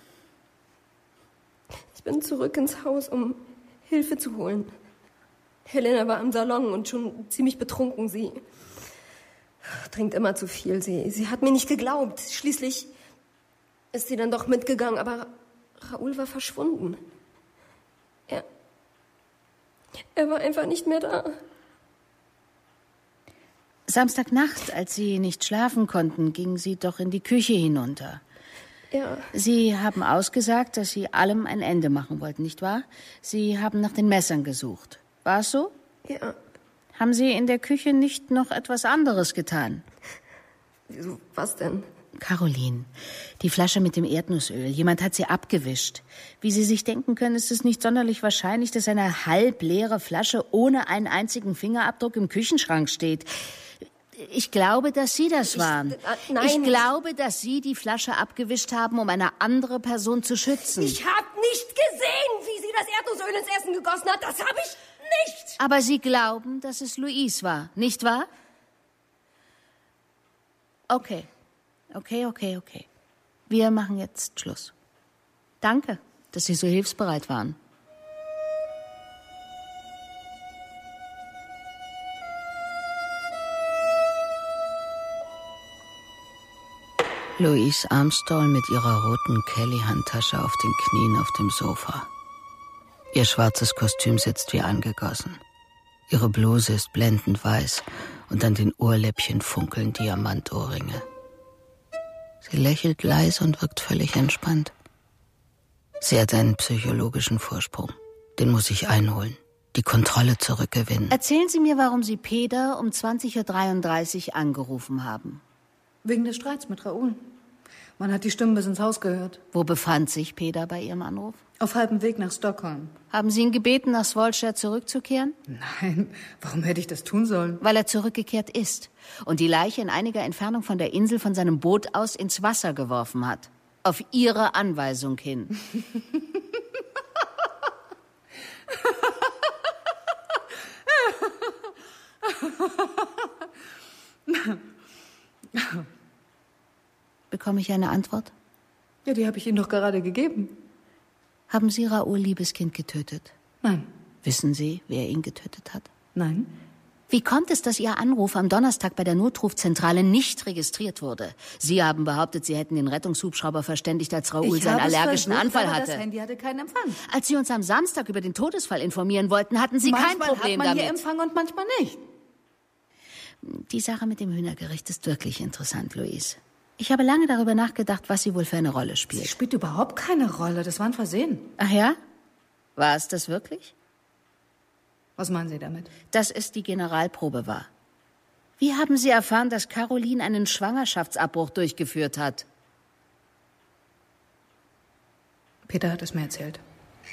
Ich bin zurück ins Haus, um Hilfe zu holen. Helena war im Salon und schon ziemlich betrunken. Sie trinkt immer zu viel. Sie, sie hat mir nicht geglaubt. Schließlich ist sie dann doch mitgegangen, aber Raoul war verschwunden. Er, er war einfach nicht mehr da. Samstagnacht, als Sie nicht schlafen konnten, gingen Sie doch in die Küche hinunter. Ja. Sie haben ausgesagt, dass Sie allem ein Ende machen wollten, nicht wahr? Sie haben nach den Messern gesucht. War es so? Ja. Haben Sie in der Küche nicht noch etwas anderes getan? Wieso, was denn? Caroline, die Flasche mit dem Erdnussöl. Jemand hat sie abgewischt. Wie Sie sich denken können, ist es nicht sonderlich wahrscheinlich, dass eine halbleere Flasche ohne einen einzigen Fingerabdruck im Küchenschrank steht. Ich glaube, dass Sie das waren. Ich, äh, nein. Ich glaube, dass Sie die Flasche abgewischt haben, um eine andere Person zu schützen. Ich habe nicht gesehen, wie sie das Erdnussöl ins Essen gegossen hat. Das habe ich nicht. Aber Sie glauben, dass es Louise war, nicht wahr? Okay. Okay, okay, okay. Wir machen jetzt Schluss. Danke, dass Sie so hilfsbereit waren. Louise Armstrong mit ihrer roten Kelly-Handtasche auf den Knien auf dem Sofa. Ihr schwarzes Kostüm sitzt wie angegossen. Ihre Bluse ist blendend weiß und an den Ohrläppchen funkeln Diamantohrringe. Sie lächelt leise und wirkt völlig entspannt. Sie hat einen psychologischen Vorsprung. Den muss ich einholen. Die Kontrolle zurückgewinnen. Erzählen Sie mir, warum Sie Peter um zwanzig Uhr dreiunddreißig angerufen haben. Wegen des Streits mit Raoul. Man hat die Stimmen bis ins Haus gehört. Wo befand sich Peter bei Ihrem Anruf? Auf halbem Weg nach Stockholm. Haben Sie ihn gebeten, nach Svolstad zurückzukehren? Nein, warum hätte ich das tun sollen? Weil er zurückgekehrt ist und die Leiche in einiger Entfernung von der Insel von seinem Boot aus ins Wasser geworfen hat. Auf Ihre Anweisung hin. Bekomme ich eine Antwort? Ja, die habe ich Ihnen doch gerade gegeben. Haben Sie Raoul Liebeskind getötet? Nein. Wissen Sie, wer ihn getötet hat? Nein. Wie kommt es, dass Ihr Anruf am Donnerstag bei der Notrufzentrale nicht registriert wurde? Sie haben behauptet, Sie hätten den Rettungshubschrauber verständigt, als Raoul ich seinen habe es allergischen versucht, Anfall aber hatte. Das Handy hatte keinen Empfang. Als Sie uns am Samstag über den Todesfall informieren wollten, hatten Sie manchmal kein Problem hat man damit. Hier Empfang und manchmal nicht. Die Sache mit dem Hühnergericht ist wirklich interessant, Louise. Ich habe lange darüber nachgedacht, was sie wohl für eine Rolle spielt. Sie spielt überhaupt keine Rolle. Das war ein Versehen. Ach ja? War es das wirklich? Was meinen Sie damit? Dass es die Generalprobe war. Wie haben Sie erfahren, dass Caroline einen Schwangerschaftsabbruch durchgeführt hat? Peter hat es mir erzählt.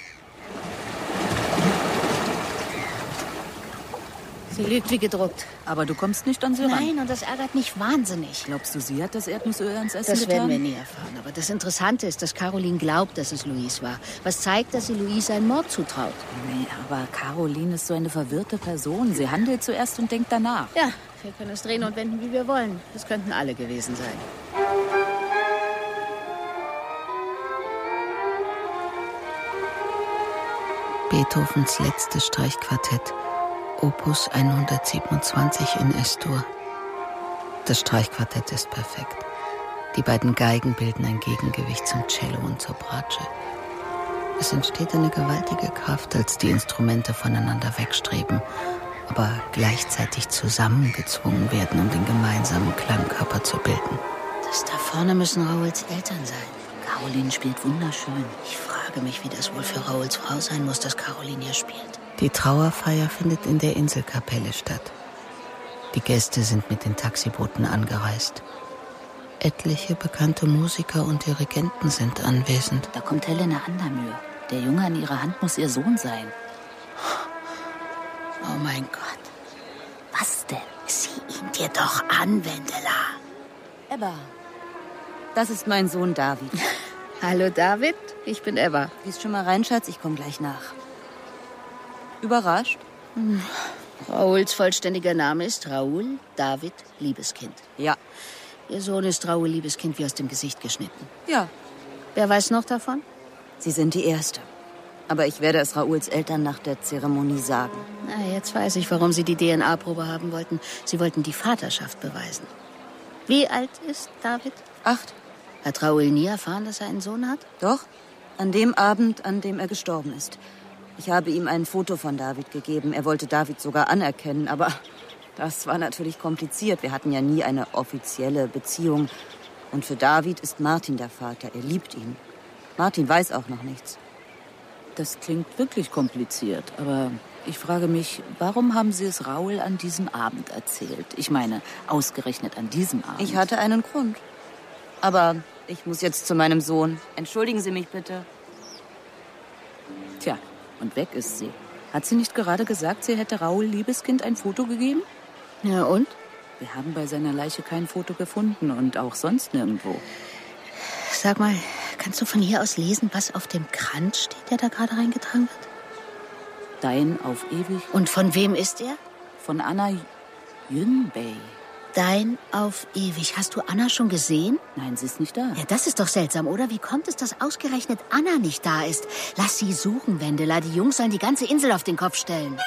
Sie lügt wie gedruckt. Aber du kommst nicht an sie ran. Nein, und das ärgert mich wahnsinnig. Glaubst du, sie hat das Erdnussöl ins Essen Das getan? werden wir nie erfahren. Aber das Interessante ist, dass Caroline glaubt, dass es Louise war. Was zeigt, dass sie Louise einen Mord zutraut. Nee, aber Caroline ist so eine verwirrte Person. Sie handelt zuerst und denkt danach. Ja, wir können es drehen und wenden, wie wir wollen. Das könnten alle gewesen sein. Beethovens letztes Streichquartett. Opus hundertsiebenundzwanzig in S-Dur. Das Streichquartett ist perfekt. Die beiden Geigen bilden ein Gegengewicht zum Cello und zur Bratsche. Es entsteht eine gewaltige Kraft, als die Instrumente voneinander wegstreben, aber gleichzeitig zusammengezwungen werden, um den gemeinsamen Klangkörper zu bilden. Das da vorne müssen Raouls Eltern sein. Caroline spielt wunderschön. Ich frage mich, wie das wohl für Raouls Frau sein muss, dass Caroline hier spielt. Die Trauerfeier findet in der Inselkapelle statt. Die Gäste sind mit den Taxibooten angereist. Etliche bekannte Musiker und Dirigenten sind anwesend. Da kommt Helena Andermühe. Der Junge an ihrer Hand muss ihr Sohn sein. Oh mein Gott. Was denn? Sieh ihn dir doch an, Wendela. Ebba, das ist mein Sohn David. Hallo David, ich bin Ebba. Gehst schon mal rein, Schatz, ich komme gleich nach. Überrascht? Hm. Raouls vollständiger Name ist Raoul David Liebeskind. Ja. Ihr Sohn ist Raoul Liebeskind wie aus dem Gesicht geschnitten. Ja. Wer weiß noch davon? Sie sind die Erste. Aber ich werde es Raouls Eltern nach der Zeremonie sagen. Na, jetzt weiß ich, warum Sie die D N A-Probe haben wollten. Sie wollten die Vaterschaft beweisen. Wie alt ist David? Acht. Hat Raoul nie erfahren, dass er einen Sohn hat? Doch. An dem Abend, an dem er gestorben ist. Ich habe ihm ein Foto von David gegeben. Er wollte David sogar anerkennen, aber Das war natürlich kompliziert. Wir hatten ja nie eine offizielle Beziehung. Und für David ist Martin der Vater. Er liebt ihn. Martin weiß auch noch nichts. Das klingt wirklich kompliziert, aber ich frage mich, warum haben Sie es Raoul an diesem Abend erzählt? Ich meine, ausgerechnet an diesem Abend. Ich hatte einen Grund. Aber ich muss jetzt zu meinem Sohn. Entschuldigen Sie mich bitte. Tja, und weg ist sie. Hat sie nicht gerade gesagt, sie hätte Raoul Liebeskind ein Foto gegeben? Ja, und? Wir haben bei seiner Leiche kein Foto gefunden und auch sonst nirgendwo. Sag mal, kannst du von hier aus lesen, was auf dem Kranz steht, der da gerade reingetragen wird? Dein auf ewig. Und von wem ist er? Von Anna Yunbei. Dein auf ewig. Hast du Anna schon gesehen? Nein, sie ist nicht da. Ja, das ist doch seltsam, oder? Wie kommt es, dass ausgerechnet Anna nicht da ist? Lass sie suchen, Wendela. Die Jungs sollen die ganze Insel auf den Kopf stellen.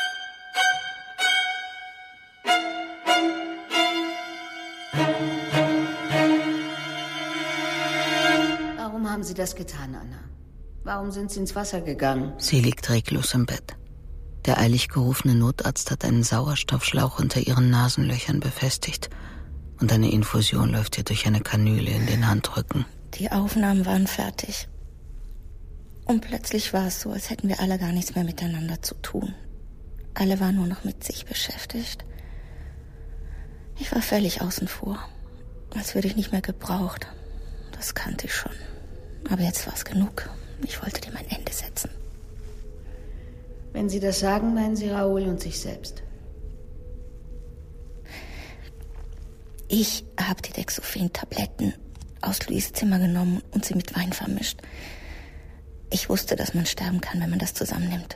Warum haben Sie das getan, Anna? Warum sind Sie ins Wasser gegangen? Sie liegt reglos im Bett. Der eilig gerufene Notarzt hat einen Sauerstoffschlauch unter ihren Nasenlöchern befestigt und eine Infusion läuft ihr durch eine Kanüle in den Handrücken. Die Aufnahmen waren fertig. Und plötzlich war es so, als hätten wir alle gar nichts mehr miteinander zu tun. Alle waren nur noch mit sich beschäftigt. Ich war völlig außen vor, als würde ich nicht mehr gebraucht. Das kannte ich schon. Aber jetzt war es genug. Ich wollte dem ein Ende setzen. Wenn Sie das sagen, meinen Sie Raoul und sich selbst. Ich habe die Dexophen-Tabletten aus Louis' Zimmer genommen und sie mit Wein vermischt. Ich wusste, dass man sterben kann, wenn man das zusammennimmt.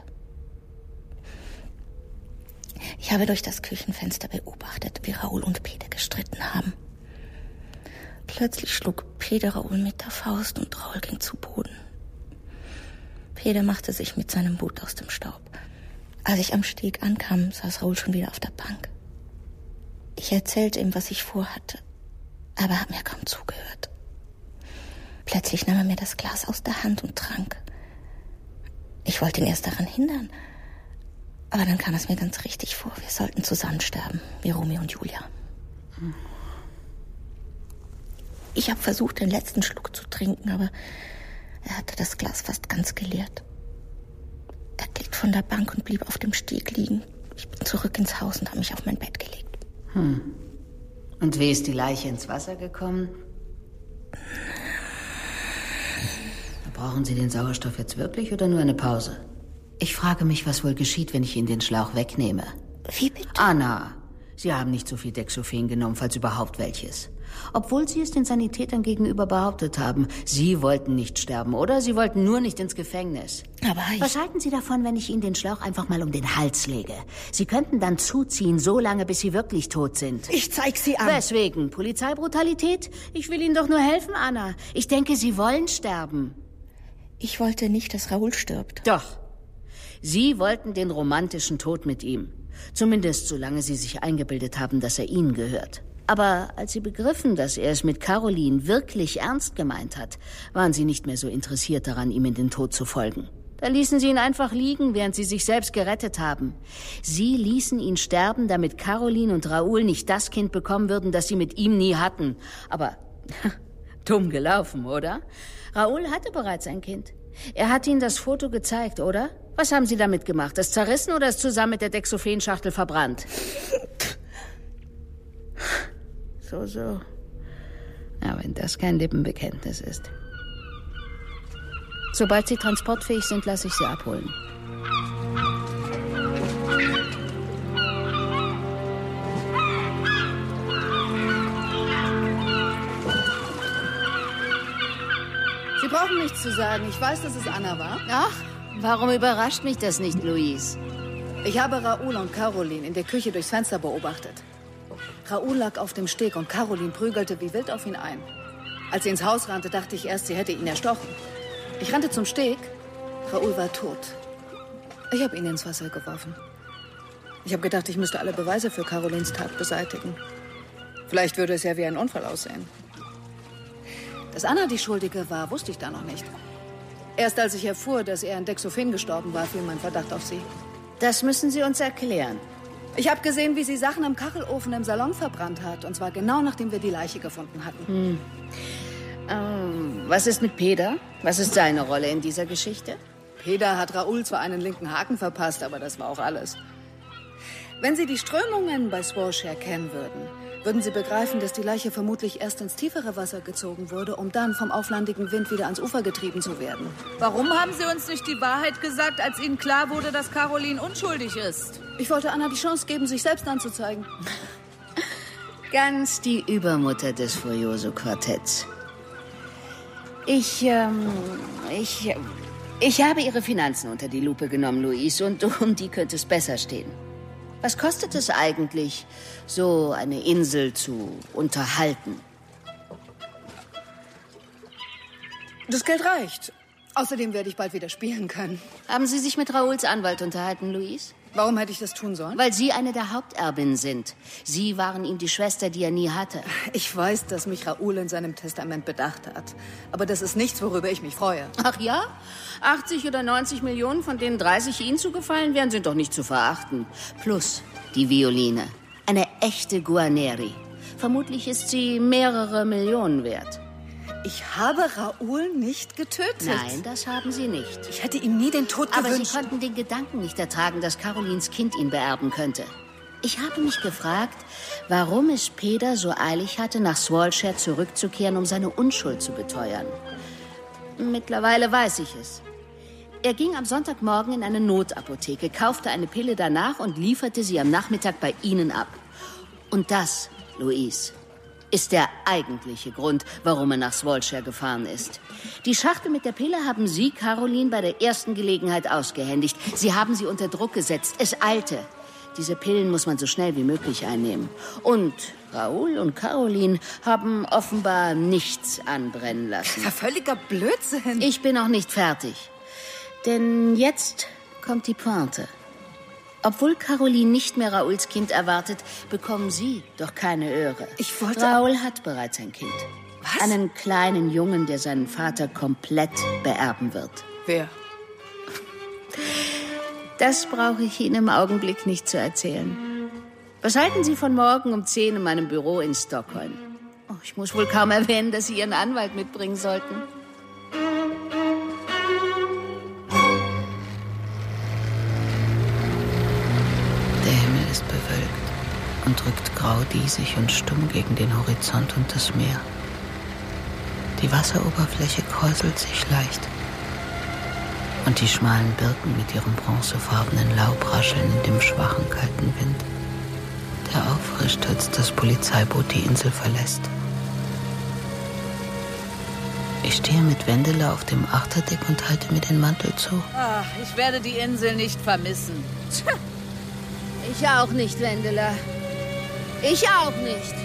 Ich habe durch das Küchenfenster beobachtet, wie Raoul und Peter gestritten haben. Plötzlich schlug Peter Raoul mit der Faust und Raoul ging zu Boden. Peter machte sich mit seinem Boot aus dem Staub. Als ich am Steg ankam, saß Raoul schon wieder auf der Bank. Ich erzählte ihm, was ich vorhatte, aber er hat mir kaum zugehört. Plötzlich nahm er mir das Glas aus der Hand und trank. Ich wollte ihn erst daran hindern, aber dann kam es mir ganz richtig vor, wir sollten zusammen sterben, wie Romeo und Julia. Ich habe versucht, den letzten Schluck zu trinken, aber er hatte das Glas fast ganz geleert. Er glitt von der Bank und blieb auf dem Steg liegen. Ich bin zurück ins Haus und habe mich auf mein Bett gelegt. Hm. Und wie ist die Leiche ins Wasser gekommen? Brauchen Sie den Sauerstoff jetzt wirklich oder nur eine Pause? Ich frage mich, was wohl geschieht, wenn ich Ihnen den Schlauch wegnehme. Wie bitte? Anna, Sie haben nicht so viel Dexophen genommen, falls überhaupt welches. Obwohl Sie es den Sanitätern gegenüber behauptet haben. Sie wollten nicht sterben, oder? Sie wollten nur nicht ins Gefängnis. Aber ich... Was halten Sie davon, wenn ich Ihnen den Schlauch einfach mal um den Hals lege? Sie könnten dann zuziehen, so lange, bis Sie wirklich tot sind. Ich zeig Sie an. Weswegen? Polizeibrutalität? Ich will Ihnen doch nur helfen, Anna. Ich denke, Sie wollen sterben. Ich wollte nicht, dass Raoul stirbt. Doch. Sie wollten den romantischen Tod mit ihm. Zumindest solange Sie sich eingebildet haben, dass er Ihnen gehört. Aber als Sie begriffen, dass er es mit Caroline wirklich ernst gemeint hat, waren Sie nicht mehr so interessiert daran, ihm in den Tod zu folgen. Da ließen Sie ihn einfach liegen, während Sie sich selbst gerettet haben. Sie ließen ihn sterben, damit Caroline und Raoul nicht das Kind bekommen würden, das sie mit ihm nie hatten. Aber dumm gelaufen, oder? Raoul hatte bereits ein Kind. Er hat Ihnen das Foto gezeigt, oder? Was haben Sie damit gemacht? Es zerrissen oder es zusammen mit der Dexophen-Schachtel verbrannt? So, so. Ja, wenn das kein Lippenbekenntnis ist. Sobald Sie transportfähig sind, lasse ich Sie abholen. Sie brauchen nichts zu sagen. Ich weiß, dass es Anna war. Ach, warum überrascht mich das nicht, Louise? Ich habe Raoul und Caroline in der Küche durchs Fenster beobachtet. Raoul lag auf dem Steg und Caroline prügelte wie wild auf ihn ein. Als sie ins Haus rannte, dachte ich erst, sie hätte ihn erstochen. Ich rannte zum Steg. Raoul war tot. Ich habe ihn ins Wasser geworfen. Ich habe gedacht, ich müsste alle Beweise für Carolines Tat beseitigen. Vielleicht würde es ja wie ein Unfall aussehen. Dass Anna die Schuldige war, wusste ich da noch nicht. Erst als ich erfuhr, dass er an Dexophen gestorben war, fiel mein Verdacht auf sie. Das müssen Sie uns erklären. Ich habe gesehen, wie sie Sachen im Kachelofen im Salon verbrannt hat. Und zwar genau, nachdem wir die Leiche gefunden hatten. Hm. Ähm, was ist mit Peter? Was ist seine Rolle in dieser Geschichte? Peter hat Raoul zwar einen linken Haken verpasst, aber das war auch alles. Wenn Sie die Strömungen bei Swallshare kennen würden, würden Sie begreifen, dass die Leiche vermutlich erst ins tiefere Wasser gezogen wurde, um dann vom auflandigen Wind wieder ans Ufer getrieben zu werden. Warum haben Sie uns nicht die Wahrheit gesagt, als Ihnen klar wurde, dass Caroline unschuldig ist? Ich wollte Anna die Chance geben, sich selbst anzuzeigen. Ganz die Übermutter des Furioso-Quartetts. Ich, ähm, ich, ich habe Ihre Finanzen unter die Lupe genommen, Louise, und um die könnte es besser stehen. Was kostet es eigentlich, so eine Insel zu unterhalten? Das Geld reicht. Außerdem werde ich bald wieder spielen können. Haben Sie sich mit Raouls Anwalt unterhalten, Louise? Warum hätte ich das tun sollen? Weil Sie eine der Haupterbinnen sind. Sie waren ihm die Schwester, die er nie hatte. Ich weiß, dass mich Raoul in seinem Testament bedacht hat. Aber das ist nichts, worüber ich mich freue. Ach ja? achtzig oder neunzig Millionen, von denen dreißig Ihnen zugefallen wären, sind doch nicht zu verachten. Plus die Violine. Eine echte Guarneri. Vermutlich ist sie mehrere Millionen wert. Ich habe Raoul nicht getötet. Nein, das haben Sie nicht. Ich hätte ihm nie den Tod gewünscht. Aber Sie konnten den Gedanken nicht ertragen, dass Carolins Kind ihn beerben könnte. Ich habe mich gefragt, warum es Peter so eilig hatte, nach Swallshare zurückzukehren, um seine Unschuld zu beteuern. Mittlerweile weiß ich es. Er ging am Sonntagmorgen in eine Notapotheke, kaufte eine Pille danach und lieferte sie am Nachmittag bei Ihnen ab. Und das, Louise, ist der eigentliche Grund, warum er nach Swallshare gefahren ist. Die Schachtel mit der Pille haben Sie, Caroline, bei der ersten Gelegenheit ausgehändigt. Sie haben sie unter Druck gesetzt. Es eilte. Diese Pillen muss man so schnell wie möglich einnehmen. Und Raoul und Caroline haben offenbar nichts anbrennen lassen. Das war völliger Blödsinn. Ich bin noch nicht fertig. Denn jetzt kommt die Pointe. Obwohl Caroline nicht mehr Raouls Kind erwartet, bekommen Sie doch keine Öre. Ich wollte... Raoul hat bereits ein Kind. Was? Einen kleinen Jungen, der seinen Vater komplett beerben wird. Wer? Das brauche ich Ihnen im Augenblick nicht zu erzählen. Was halten Sie von morgen um zehn in meinem Büro in Stockholm? Oh, ich muss wohl kaum erwähnen, dass Sie Ihren Anwalt mitbringen sollten. Ist bewölkt und drückt grau diesig und stumm gegen den Horizont und das Meer. Die Wasseroberfläche kräuselt sich leicht. Und die schmalen Birken mit ihrem bronzefarbenen Laub rascheln in dem schwachen, kalten Wind, der auffrischt, als das Polizeiboot die Insel verlässt. Ich stehe mit Wendela auf dem Achterdeck und halte mir den Mantel zu. Ach, ich werde die Insel nicht vermissen. Tja. Ich auch nicht, Wendela. Ich auch nicht.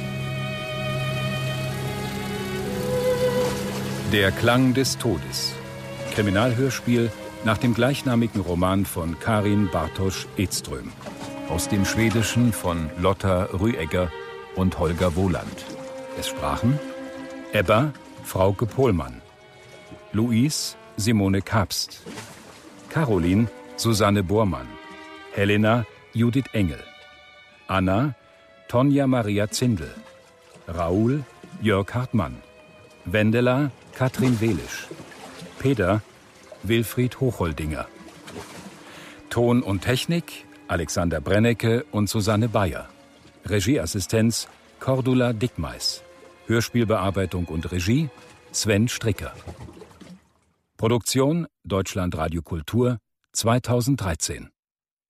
Der Klang des Todes. Kriminalhörspiel nach dem gleichnamigen Roman von Karin Bartosz Edström. Aus dem Schwedischen von Lotta Rüegger und Holger Wohland. Es sprachen Ebba Frauke Pohlmann, Louise Simone Kapst, Caroline Susanne Bormann, Helena Judith Engel, Anna Tonja Maria Zindel, Raoul Jörg Hartmann, Wendela Katrin Welisch, Peter Wilfried Hochholdinger. Ton und Technik Alexander Brennecke und Susanne Bayer. Regieassistenz Cordula Dickmeis. Hörspielbearbeitung und Regie Sven Stricker. Produktion Deutschlandradio Kultur zweitausenddreizehn.